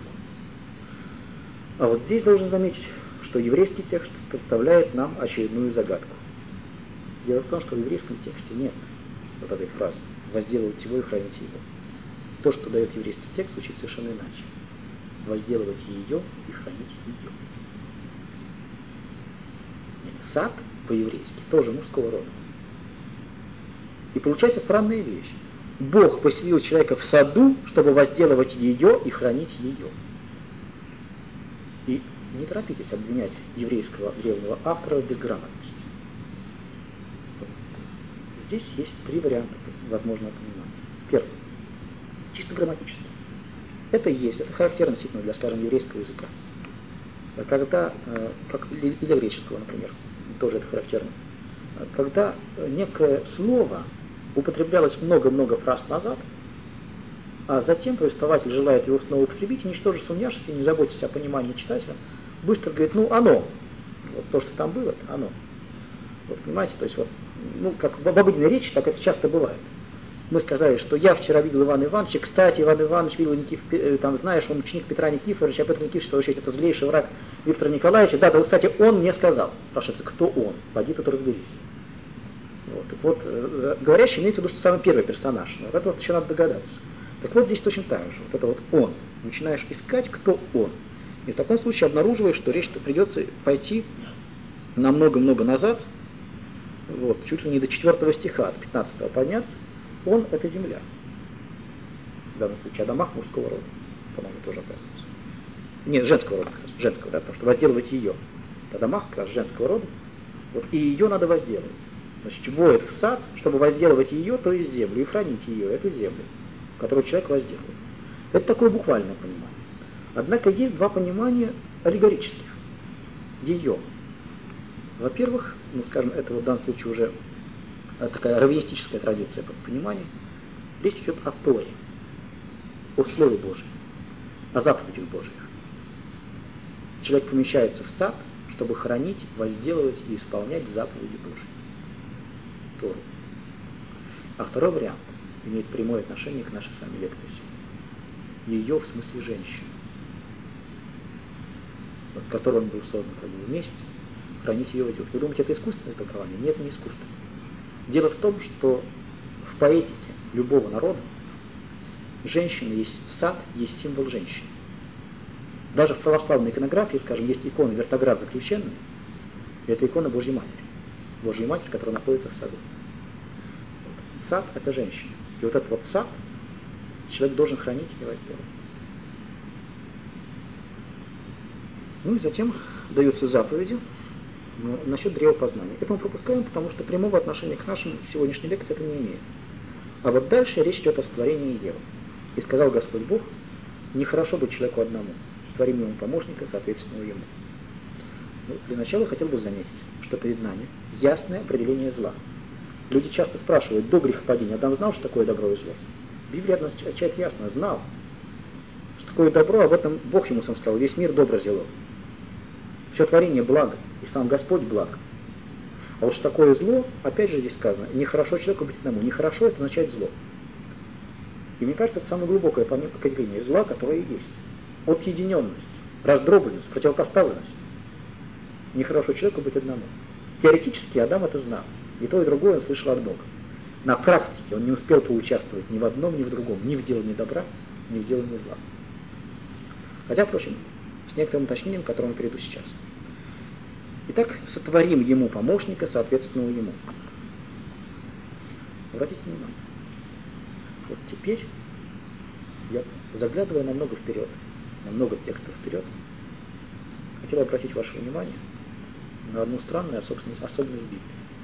А вот здесь должен заметить, что еврейский текст представляет нам очередную загадку. Дело в том, что в еврейском тексте нет вот этой фразы «возделывать его и хранить его». То, что дает еврейский текст, звучит совершенно иначе. Возделывать ее и хранить ее. Сад по-еврейски тоже мужского рода. И получается странная вещь. Бог поселил человека в саду, чтобы возделывать ее и хранить ее. И не торопитесь обвинять еврейского древнего автора в безграмотности. Здесь есть три варианта возможного понимания. Первый. Чисто грамматически. Это характерно действительно для, скажем, еврейского языка. Когда, или для греческого, например, тоже это характерно. Когда некое слово употреблялось много-много фраз назад, а затем повествователь желает его снова употребить, и ничтоже сумняшься, не заботясь о понимании читателя, быстро говорит, оно. Вот то, что там было, это оно. Вот, понимаете, то есть вот, как в обыденной речи, так это часто бывает. мы сказали, что я вчера видел Ивана Ивановича, кстати, Иван Иванович видел там, знаешь, он ученик Петра Никифоровича, а Петр Никифорович, в свою очередь, это злейший враг Виктора Николаевича. Да, вот, кстати, он мне сказал. Спрашивается, кто он? Пойди тут разберись. Вот. Так вот, говорящий имеется в виду, что самый первый персонаж. Но вот это вот еще надо догадаться. Так вот, здесь точно так же. Вот это вот он. Начинаешь искать, кто он. И в таком случае обнаруживаешь, что речь-то придется пойти на много-много назад, вот, чуть ли не до 4 стиха, от 15 подняться. Он – это земля. В данном случае о домах мужского рода, по-моему, тоже оказывается. Нет, женского рода, женского, да, потому что возделывать ее. О домах как раз женского рода. Вот, и ее надо возделывать. Значит, воет в сад, чтобы возделывать ее, то есть землю, и хранить ее, эту землю, которую человек возделывает. Это такое буквальное понимание. Однако есть два понимания аллегорических. Ее. Во-первых, ну, скажем, это в данном случае уже такая раввинистическая традиция понимания. Речь идет о Торе, о Слове Божьем, о заповедях Божьих. Человек помещается в сад, чтобы хранить, возделывать и исполнять заповеди Божьи. Тору. А второй вариант имеет прямое отношение к нашей с вами лекции. Ее в смысле женщины, вот, с которой он был создан как бы вместе, хранить ее возделывать. Вы думаете, это искусственное толкование? Нет, не искусственное. Дело в том, что в поэтике любого народа женщина есть сад, есть символ женщины. Даже в православной иконографии, скажем, есть икона Вертоград Заключенный, и это икона Божьей Матери. Божьей Матери, которая находится в саду. Вот. Сад – это женщина. И вот этот вот сад человек должен хранить и возделывать. Ну и затем даются заповеди насчет древа познания. Это мы пропускаем, потому что прямого отношения к нашей сегодняшней лекции это не имеет. А вот дальше речь идет о створении Евы. И сказал Господь Бог, нехорошо быть человеку одному, створим ему помощника, соответственного ему. Ну, для начала хотел бы заметить, что перед нами ясное определение зла. Люди часто спрашивают, до грехопадения Адам знал, что такое добро и зло? Библия отвечает ясно, знал. Что такое добро, об этом Бог ему сам сказал, весь мир добро зело. Все творение благо, и сам Господь благ. А вот что такое зло, опять же здесь сказано, нехорошо человеку быть одному. Нехорошо это означает зло. И мне кажется, это самое глубокое определение зла, которое и есть. Отъединенность, раздробленность, противопоставленность. Нехорошо человеку быть одному. Теоретически Адам это знал. И то, и другое он слышал от Бога. На практике он не успел поучаствовать ни в одном, ни в другом. Ни в делании добра, ни в делании зла. Хотя, впрочем, с некоторым уточнением, к которому я перейду сейчас. Итак, сотворим ему помощника, соответственного ему. Обратите внимание. Вот теперь я, заглядывая намного вперед, на много текстов вперед, хотел обратить ваше внимание на одну странную особенность Библии.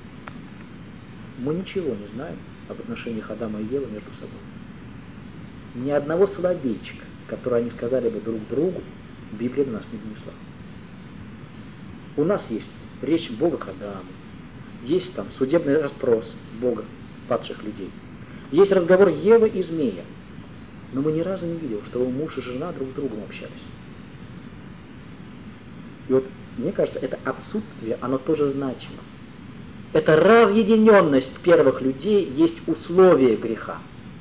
Мы ничего не знаем об отношениях Адама и Евы между собой. Ни одного словечка, которое они сказали бы друг другу, Библия до нас не донесла. У нас есть речь Бога к Адаму, есть там судебный расспрос Бога, падших людей. Есть разговор Евы и змея, но мы ни разу не видели, что муж и жена друг с другом общались. И вот, мне кажется, это отсутствие, оно тоже значимо. Эта разъединенность первых людей есть условие греха.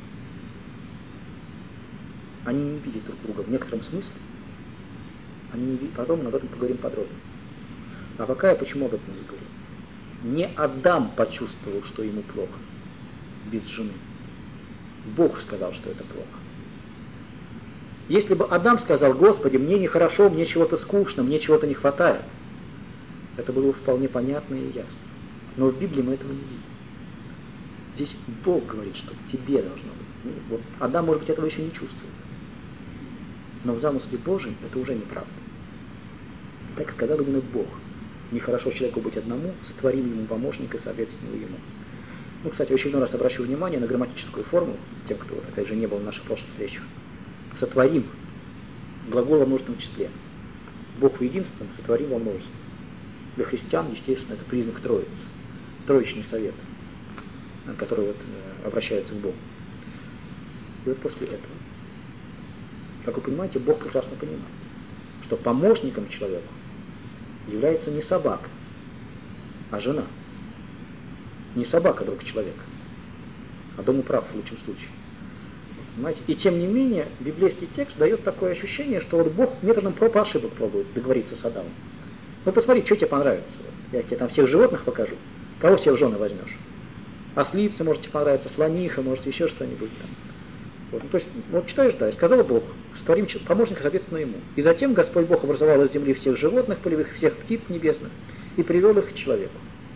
Они не видят друг друга в некотором смысле. Они не видят, потом мы об этом поговорим подробно. А пока я почему об этом заговорил? Не Адам почувствовал, что ему плохо без жены. Бог сказал, что это плохо. Если бы Адам сказал, Господи, мне нехорошо, мне чего-то скучно, мне чего-то не хватает, это было бы вполне понятно и ясно. Но в Библии мы этого не видим. Здесь Бог говорит, что тебе должно быть. Вот Адам, может быть, этого еще не чувствует. Но в замысле Божьем это уже неправда. Так сказал именно Бог. Нехорошо человеку быть одному, сотворим ему помощника, соответственно, ему. Ну, кстати, в очередной раз обращу внимание на грамматическую форму, тем, кто, опять же, не был в наших прошлых встречах. Сотворим. Глагол во множественном числе. Бог в единственном, сотворим во множестве. Для христиан, естественно, это признак Троицы. Троичный совет, который вот обращается к Богу. И вот после этого, как вы понимаете, Бог прекрасно понимает, что помощником человеку является не собака, а жена. Не собака, друг человека. Адом и прав в лучшем случае. Понимаете? И тем не менее, библейский текст дает такое ощущение, что вот Бог методом проб и ошибок пробует договориться с Адамом. Ну посмотри, что тебе понравится. Я тебе там всех животных покажу. Кого себе в жены возьмешь? Ослица может тебе понравиться, слониха, может еще что-нибудь там. Вот, ну, то есть, вот читаешь, да, и сказал Бог, створим помощника, соответственно, ему. И затем Господь Бог образовал из земли всех животных полевых, всех птиц небесных, и привел их к человеку.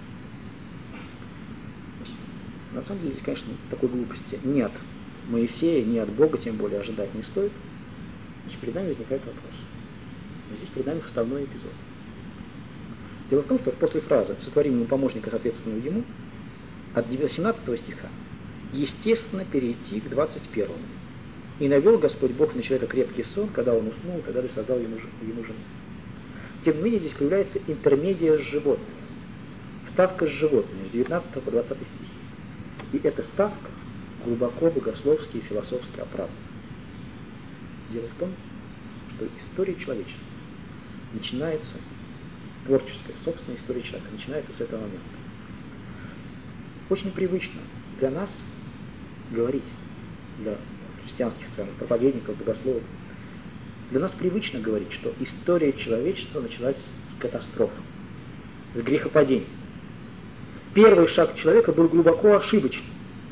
На самом деле, здесь, конечно, такой глупости ни от Моисея, ни от Бога, тем более ожидать не стоит. Значит, перед нами возникает вопрос. Но здесь перед нами вставной эпизод. Дело в том, что после фразы «сотворим ему помощника, соответственно, ему» от 18 стиха естественно перейти к 21. «И навел Господь Бог на человека крепкий сон, когда он уснул, когда ты создал ему жену». Тем не менее, здесь появляется интермедия с животными. Вставка с животными, с 19 по 20 стихи. И эта ставка глубоко богословски и философски оправдана. Дело в том, что история человечества начинается, творческая, собственная история человека, начинается с этого момента. Очень привычно для нас говорить, для христианских проповедников, богословов, для нас привычно говорить, что история человечества началась с катастрофы, с грехопадения. Первый шаг человека был глубоко ошибочным.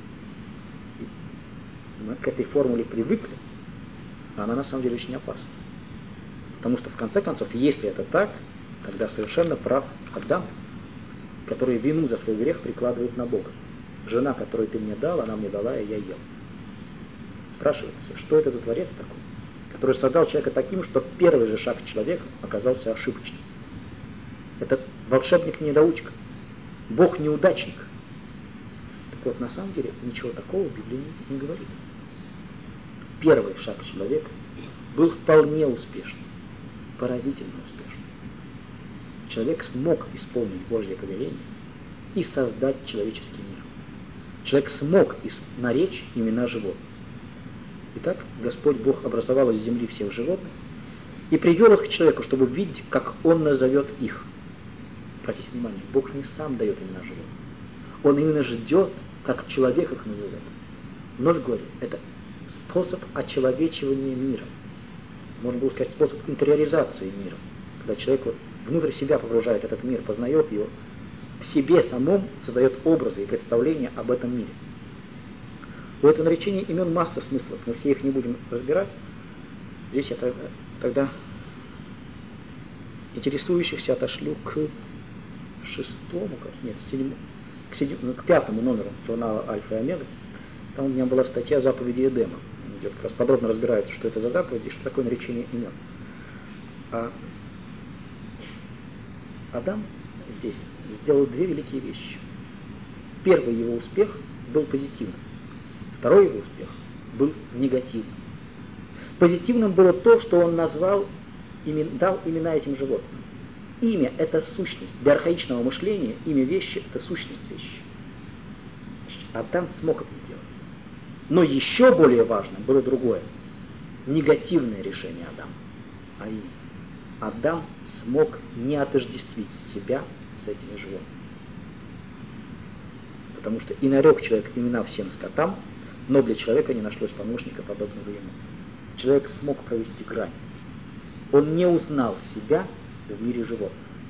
Мы к этой формуле привыкли, а она на самом деле очень опасна. Потому что, в конце концов, если это так, тогда совершенно прав Адам, который вину за свой грех прикладывает на Бога. Жена, которую ты мне дал, она мне дала, и я ел. Спрашивается, что это за творец такой, который создал человека таким, что первый же шаг человека оказался ошибочным. Это волшебник-недоучка, Бог-неудачник. Так вот, на самом деле, ничего такого в Библии не говорит. Первый шаг человека был вполне успешным, поразительно успешным. Человек смог исполнить Божье повеление и создать человеческий мир. Человек смог наречь имена животных. Итак, Господь Бог образовал из земли всех животных и привел их к человеку, чтобы видеть, как Он назовет их. Обратите внимание, Бог не сам дает имена животных. Он именно ждет, как человек их назовет. Вновь говорю, это способ очеловечивания мира. Можно было сказать, способ интериоризации мира. Когда человек вот внутрь себя погружает этот мир, познает его, в себе самом создает образы и представления об этом мире. У этого наречения имен масса смыслов, мы все их не будем разбирать. Здесь я тогда интересующихся отошлю к к 5 номеру журнала «Альфа и Омега». Там у меня была статья «Заповеди Эдема», где как раз подробно разбирается, что это за заповеди и что такое наречение имен. А Адам здесь сделал две великие вещи. Первый его успех был позитивным. Второй его успех был негативным. Позитивным было то, что он дал имена этим животным. Имя – это сущность. Для архаичного мышления имя вещи – это сущность вещи. Адам смог это сделать. Но еще более важным было другое. Негативное решение Адама. А именно, Адам смог не отождествить себя с этими животными. Потому что и нарек человек имена всем скотам, но для человека не нашлось помощника, подобного ему. Человек смог провести грань. Он не узнал себя в мире животных.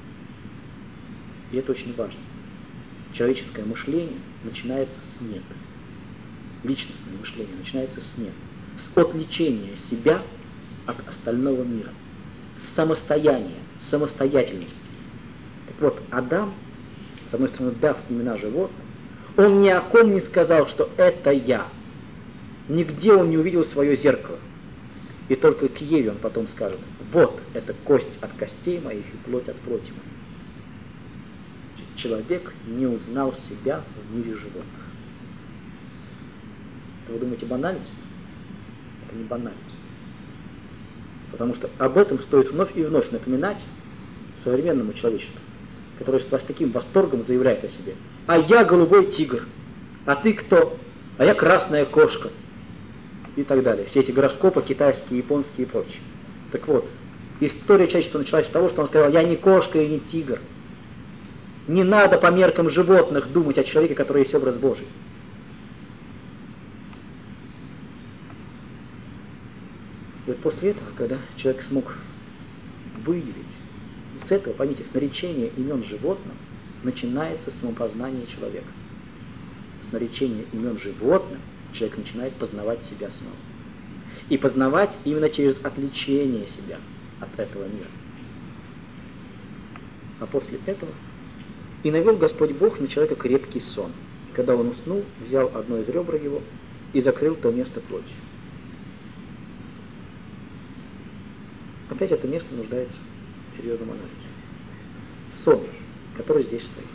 И это очень важно. Человеческое мышление начинается с «нет». Личностное мышление начинается с «нет». С отличения себя от остального мира. С самостояния, самостоятельности. Так вот, Адам, с одной стороны, дав имена животным, он ни о ком не сказал, что это я. Нигде он не увидел свое зеркало. И только к Еве он потом скажет: вот это кость от костей моих и плоть от плоти моей. Человек не узнал себя в мире животных. Вы думаете, банальность? Это не банальность. Потому что об этом стоит вновь и вновь напоминать современному человечеству, которое с таким восторгом заявляет о себе: а я голубой тигр, а ты кто? А я красная кошка. И так далее. Все эти гороскопы китайские, японские и прочее. Так вот, история человечества началась с того, что он сказал: я не кошка и не тигр. Не надо по меркам животных думать о человеке, который есть образ Божий. И вот после этого, когда человек смог выделить, с этого, поймите, с наречения имен животным начинается самопознание человека. С наречения имен животным человек начинает познавать себя снова. И познавать именно через отличение себя от этого мира. А после этого и навел Господь Бог на человека крепкий сон. Когда он уснул, взял одно из ребер его и закрыл то место плотью. Опять это место нуждается в серьезном анализе. Сон, который здесь стоит.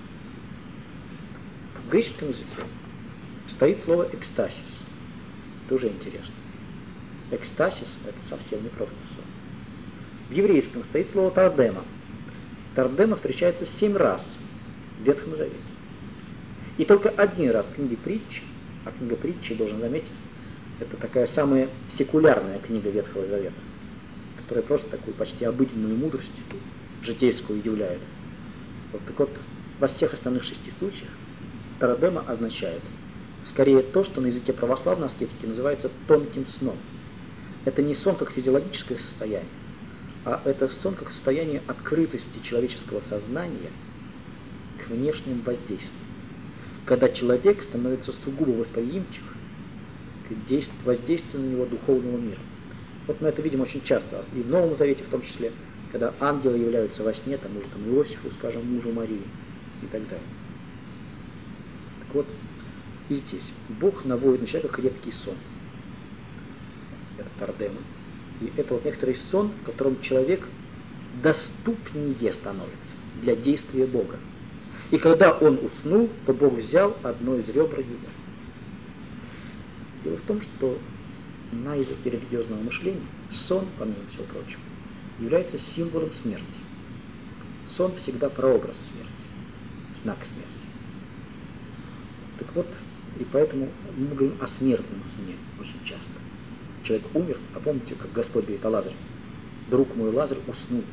В греческом языке стоит слово экстасис. Это уже интересно. Экстасис — это совсем не просто сон. В еврейском стоит слово тардема. Тардема встречается 7 раз в Ветхом Завете. И только один раз в книге притчи, а книга притчи, должен заметить, это такая самая секулярная книга Ветхого Завета, которая просто такую почти обыденную мудрость житейскую являет. Вот, так вот, во всех остальных 6 случаях тардема означает скорее то, что на языке православной аскетики называется тонким сном. Это не сон как физиологическое состояние, а это сон как состояние открытости человеческого сознания к внешним воздействиям. Когда человек становится сугубо восприимчив к воздействию на него духовного мира. Вот мы это видим очень часто, и в Новом Завете в том числе, когда ангелы являются во сне, там, Иосифу, скажем, мужу Марии и так далее. Так вот, и здесь Бог наводит на человека крепкий сон. Это тардема. И это вот некоторый сон, в котором человек доступнее становится для действия Бога. И когда он уснул, то Бог взял одно из ребер его. Дело в том, что на языке религиозного мышления сон, помимо всего прочего, является символом смерти. Сон всегда прообраз смерти, знак смерти. Так вот, и поэтому мы говорим о смертном сне очень часто. Человек умер, а помните, как Господь говорит о Лазаре? Друг мой Лазарь уснул.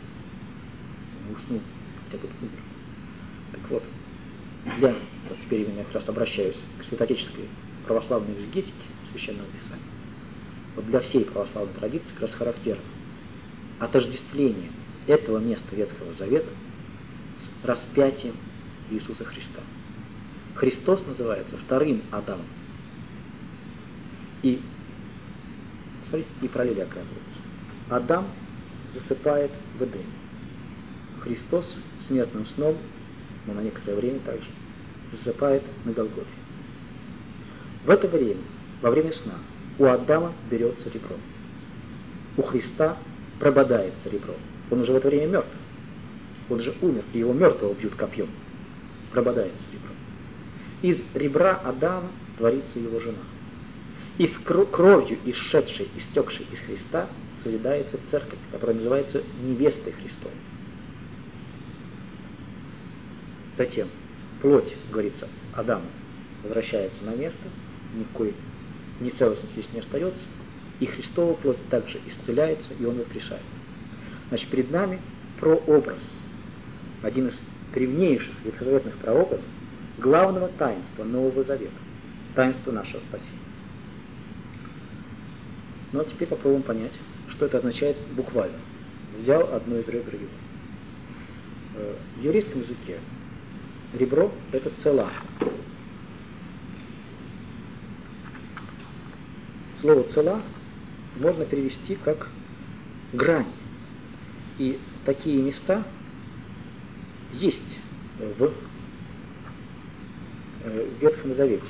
Он уснул, хотя тут умер. Так вот, вот теперь именно я как раз обращаюсь к святоотеческой православной экзегетике Священного Писания. Вот для всей православной традиции как раз характерно отождествление этого места Ветхого Завета с распятием Иисуса Христа. Христос называется вторым Адамом. И, смотрите, и параллель оказывается. Адам засыпает в Эдеме. Христос смертным сном, но на некоторое время также, засыпает на Голгофе. В это время, во время сна, у Адама берется ребро. У Христа прободается ребро. Он уже в это время мертв. Он же умер, и его мертвого бьют копьем. Прободается ребро. Из ребра Адама творится его жена. И с кровью, исшедшей, истекшей из Христа, созидается церковь, которая называется невестой Христовой. Затем плоть, говорится, Адама возвращается на место, никакой нецелостности здесь не остается, и Христова плоть также исцеляется, и он воскрешает. Значит, перед нами прообраз, один из древнейших ветхозаветных прообразов главного таинства Нового Завета, таинства нашего спасения. Но теперь попробуем понять, что это означает буквально. Взял одно из ребер его. В еврейском языке ребро — это цела. Слово «цела» можно перевести как «грань». И такие места есть в Ветхом Завете.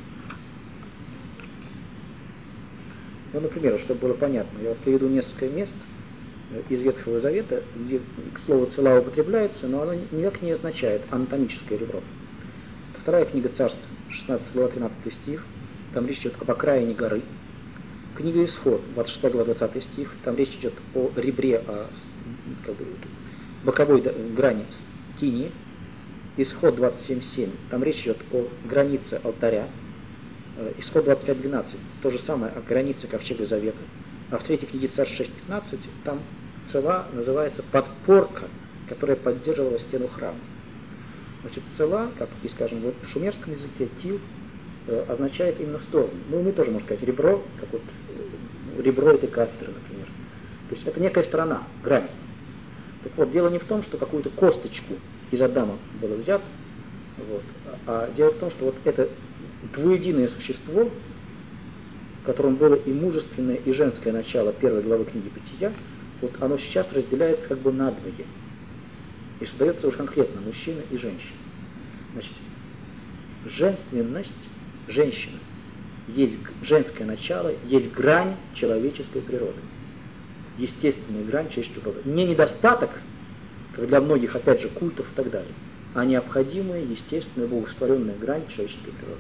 Ну, например, чтобы было понятно, я приведу несколько мест из Ветхого Завета, где слово «цела» употребляется, но оно никак не означает анатомическое ребро. Вторая книга Царств, 16 глава, 13 стих, там речь идет об окраине горы. Книга Исход, 26 глава, 20 стих, там речь идет о ребре, о боковой грани скинии. Исход 27.7, там речь идет о границе алтаря. Исход 25.12, то же самое о границе Ковчега Завета. А в третьей книге Царств 6.15, там цела называется подпорка, которая поддерживала стену храма. Значит, цела, как и, скажем, вот в шумерском языке тил означает именно сторону. Ну, мы тоже можем сказать ребро, как вот ребро этой кафедры, например. То есть это некая сторона, грань. Так вот, дело не в том, что какую-то косточку из Адама было взято, вот, а дело в том, что вот это двуединое существо, в котором было и мужественное, и женское начало первой главы книги Бытия, вот оно сейчас разделяется как бы надвое. И создается уже конкретно мужчина и женщина. Значит, женственность женщины есть женское начало, есть грань человеческой природы. Естественная грань человеческой природы. Не недостаток, как для многих, опять же, культов и так далее, а необходимая, естественная, богостворенная грань человеческой природы.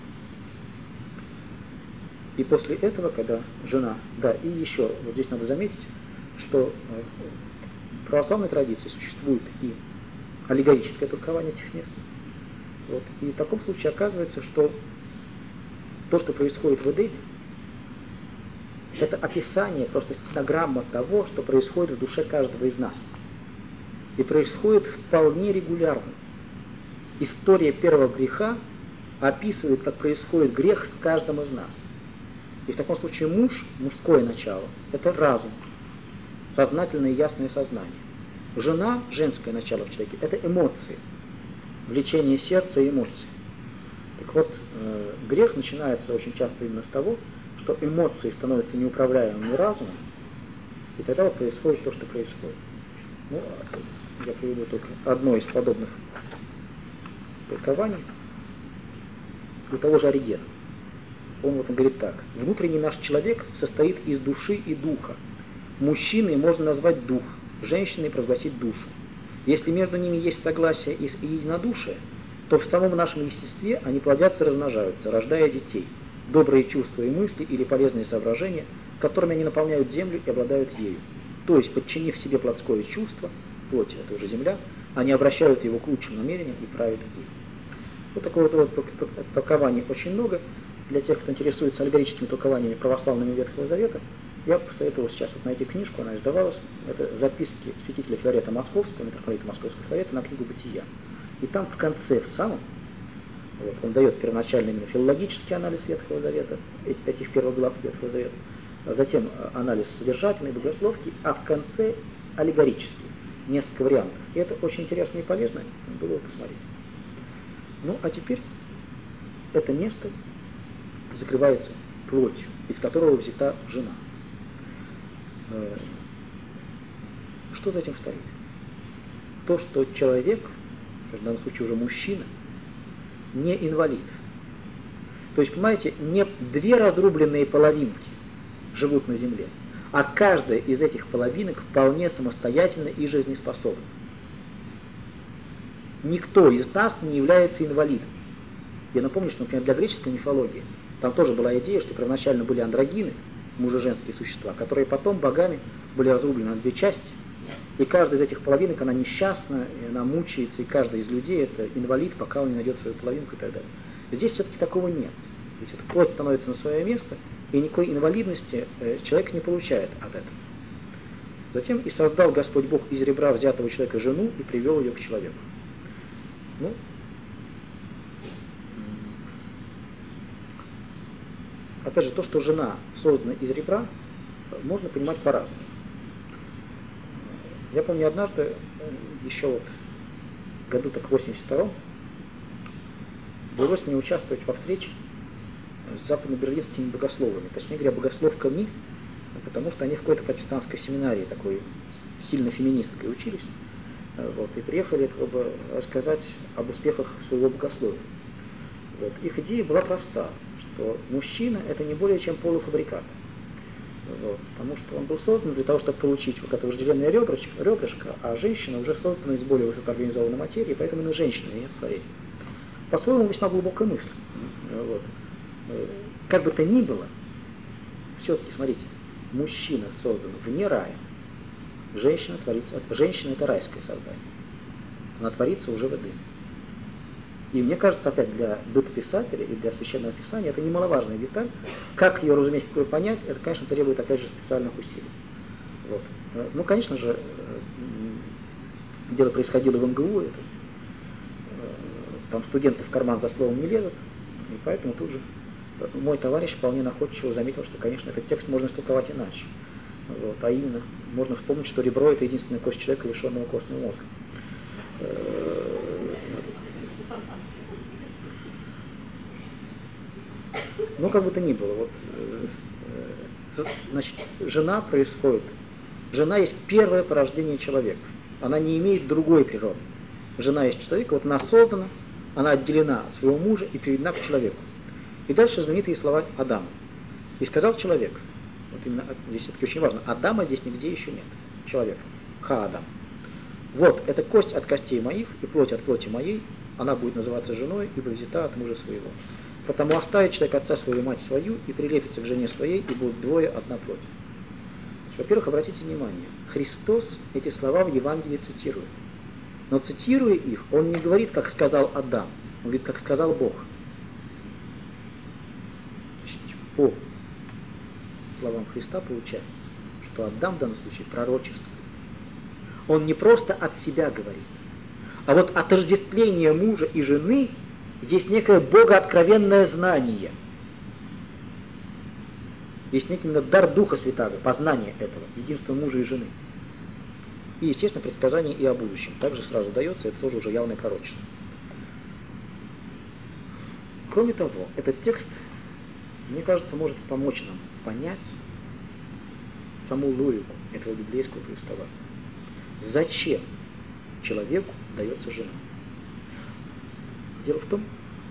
И после этого, когда жена, да, и еще, вот здесь надо заметить, что в православной традиции существует и аллегорическое толкование этих мест. Вот. И в таком случае оказывается, что то, что происходит в Эдеме, это описание, просто стенограмма того, что происходит в душе каждого из нас. И происходит вполне регулярно. История первого греха описывает, как происходит грех с каждым из нас. И в таком случае муж, мужское начало, это разум, сознательное и ясное сознание. Жена, женское начало в человеке, это эмоции, влечение сердца и эмоций. Так вот, грех начинается очень часто именно с того, что эмоции становятся неуправляемыми разумом, и тогда вот происходит то, что происходит. Ну, я приведу только одно из подобных толкований у того же Оригена. Он вот говорит так: внутренний наш человек состоит из души и духа. Мужчиной можно назвать дух, женщиной провозгласить душу. Если между ними есть согласие и единодушие, то в самом нашем естестве они плодятся и размножаются, рождая детей, добрые чувства и мысли или полезные соображения, которыми они наполняют землю и обладают ею. То есть, подчинив себе плотское чувство, плоть — это уже земля, они обращают его к лучшим намерениям и правят их. Вот такого вот толкования очень много. Для тех, кто интересуется аллегорическими толкованиями православными Ветхого Завета, я бы посоветовал сейчас вот найти книжку, она издавалась, это записки святителя Филарета Московского, митрополита Московского Филарета на книгу «Бытия». И там в конце, в самом, вот, он дает первоначальный именно филологический анализ Ветхого Завета, этих первых глав Ветхого Завета, а затем анализ содержательный, богословский, а в конце аллегорический, несколько вариантов. И это очень интересно и полезно, было бы посмотреть. Ну, а теперь это место закрывается плотью, из которого взята жена. Что за этим стоит? То, что человек, в данном случае уже мужчина, не инвалид. То есть, понимаете, не две разрубленные половинки живут на земле, а каждая из этих половинок вполне самостоятельна и жизнеспособна. Никто из нас не является инвалидом. Я напомню, что, например, для греческой мифологии там тоже была идея, что первоначально были андрогины, мужо-женские существа, которые потом богами были разрублены на две части, и каждая из этих половинок, она несчастна, и она мучается, и каждый из людей это инвалид, пока он не найдет свою половинку и так далее. Здесь все-таки такого нет. То есть эта плоть становится на свое место, и никакой инвалидности человек не получает от этого. Затем и создал Господь Бог из ребра взятого человека жену и привел ее к человеку. Ну, опять же, то, что жена создана из ребра, можно понимать по-разному. Я помню, однажды, еще вот в году так 82-м, довелось мне участвовать во встрече с западно-берлинскими богословами, точнее говоря, богословками, потому что они в какой-то протестантской семинарии такой сильно феминисткой учились, вот, и приехали как бы рассказать об успехах своего богословия. Вот. Их идея была проста, что мужчина — это не более чем полуфабрикат. Вот, потому что он был создан для того, чтобы получить вот это вожделенное ребрышко, а женщина уже создана из более высокоорганизованной материи, поэтому именно женщина ее творит. По-своему весьма глубокая мысль. Вот. Как бы то ни было, все-таки, смотрите, мужчина создан вне рая, женщина это райское создание. Она творится уже в Эдеме. И мне кажется, опять для бытописателя и для священного писания это немаловажная деталь. Как ее разуметь, как ее понять, это, конечно, требует, опять же, специальных усилий. Вот. Ну, конечно же, дело происходило в МГУ, это, там студенты в карман за словом не лезут, и поэтому тут же Мой товарищ вполне находчиво заметил, что, конечно, этот текст можно истолковать иначе. Вот, а именно, можно вспомнить, что ребро – это единственная кость человека, лишенного костного мозга. Ну, как бы то ни было, вот, значит, жена есть первое порождение человека. Она не имеет другой природы. Жена есть человек, вот она создана, она отделена от своего мужа и приведена к человеку. И дальше знаменитые слова Адама. И сказал человек, вот именно здесь все-таки очень важно, Адама здесь нигде еще нет, человека, Ха-Адам. Вот, это кость от костей моих и плоть от плоти моей, она будет называться женой, ибо взята от мужа своего. Потому оставит человек отца свою и мать свою, и прилепится к жене своей, и будут двое одна плоть. Во-первых, обратите внимание, Христос эти слова в Евангелии цитирует. Но цитируя их, он не говорит, как сказал Адам, он говорит, как сказал Бог. По словам Христа получается, что Адам в данном случае пророчествует. Он не просто от себя говорит, а вот отождествление мужа и жены есть некое богооткровенное знание. Есть некий дар Духа Святаго, познание этого, единства мужа и жены. И, естественно, предсказание и о будущем. Также сразу дается, это тоже уже явное пророчество. Кроме того, этот текст, мне кажется, может помочь нам понять саму логику этого библейского повествования. Зачем человеку дается жена? Дело в том,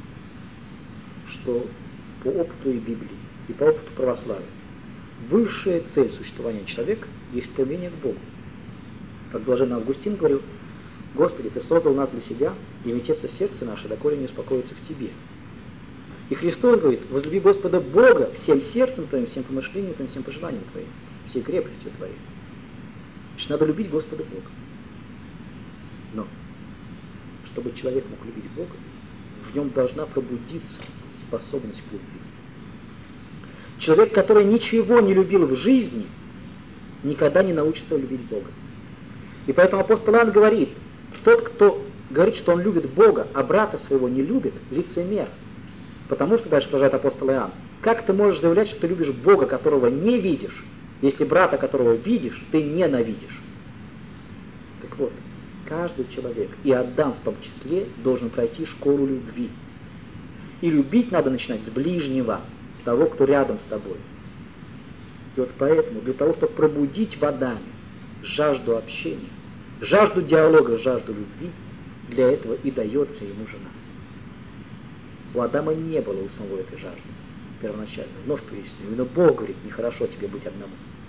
что по опыту и Библии, и по опыту православия, высшая цель существования человека есть стремление к Богу. Как блаженный Августин говорил: «Господи, Ты создал нас для себя, и метется сердце наше, доколе не успокоится в Тебе». И Христос говорит: «Возлюби Господа Бога всем сердцем Твоим, всем помышлением Твоим, всем пожеланием Твоим, всей крепостью Твоей». Значит, надо любить Господа Бога. Но, чтобы человек мог любить Бога, в нем должна пробудиться способность к любви. Человек, который ничего не любил в жизни, никогда не научится любить Бога. И поэтому апостол Иоанн говорит: тот, кто говорит, что он любит Бога, а брата своего не любит, лицемер. Потому что, дальше продолжает апостол Иоанн, как ты можешь заявлять, что ты любишь Бога, которого не видишь, если брата, которого видишь, ты ненавидишь? Так вот, каждый человек, и Адам в том числе, должен пройти школу любви. И любить надо начинать с ближнего, с того, кто рядом с тобой. И вот поэтому, для того, чтобы пробудить в Адаме жажду общения, жажду диалога, жажду любви, для этого и дается ему жена. У Адама не было у самого этой жажды первоначально. Вновь поясню, но Бог говорит: нехорошо тебе быть одному.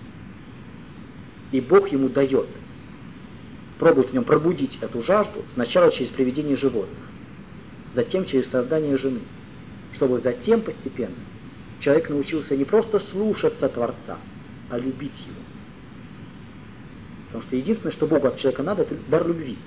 И Бог ему дает пробовать в нем пробудить эту жажду сначала через приведение животных, затем через создание жены, чтобы затем постепенно человек научился не просто слушаться Творца, а любить его. Потому что единственное, что Богу от человека надо, это дар любви.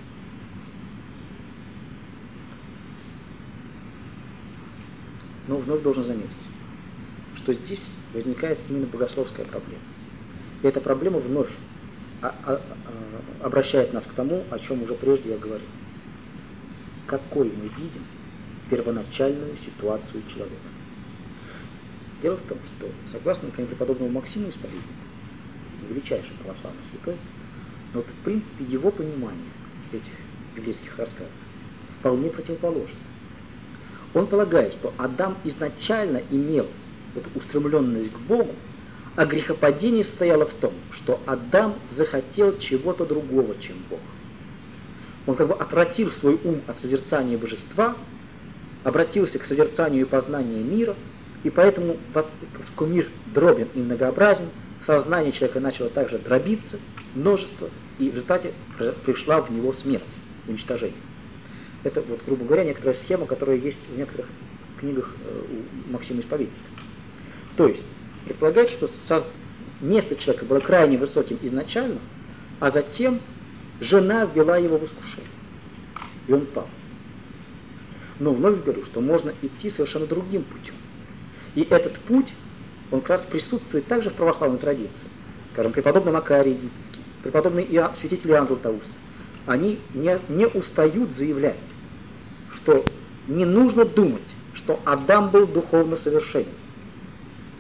Но вновь должен заметить, что здесь возникает именно богословская проблема. И эта проблема вновь обращает нас к тому, о чем уже прежде я говорил. Какой мы видим первоначальную ситуацию человека? Дело в том, что, согласно преподобному Максиму Исповеднику, величайший православный святой, но вот, в принципе, его понимание этих библейских рассказов вполне противоположно. Он полагает, что Адам изначально имел эту устремленность к Богу, а грехопадение состояло в том, что Адам захотел чего-то другого, чем Бог. Он как бы отвратил свой ум от созерцания божества, обратился к созерцанию и познанию мира, и поэтому, поскольку мир дробен и многообразен, сознание человека начало также дробиться, множество, и в результате пришла в него смерть, уничтожение. Это, вот, грубо говоря, некоторая схема, которая есть в некоторых книгах у Максима Исповедника. То есть, предполагает, что место человека было крайне высоким изначально, а затем жена ввела его в искушение, и он пал. Но вновь говорю, что можно идти совершенно другим путем. И этот путь, он как раз присутствует также в православной традиции. Скажем, преподобный Макарий Египетский, преподобный святитель Иоанн Златоуст. Они не устают заявлять, что не нужно думать, что Адам был духовно совершенен.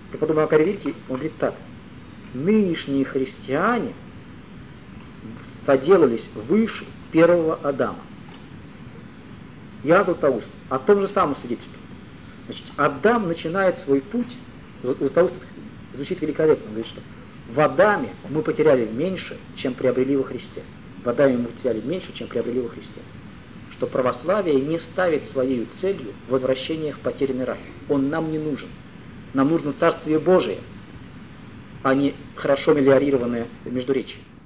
Преподобный Макарий Великий, он говорит так: нынешние христиане соделались выше первого Адама. Иоанн Златоуст о том же самом свидетельствует. Значит, Адам начинает свой путь, Златоуст звучит великолепно, он говорит, что в Адаме мы потеряли меньше, чем приобрели во Христе. В Адаме мы потеряли меньше, чем приобрели во Христе. Что православие не ставит своей целью возвращение в потерянный рай. Он нам не нужен. Нам нужно Царствие Божие, а не хорошо мелиорированное междуречие.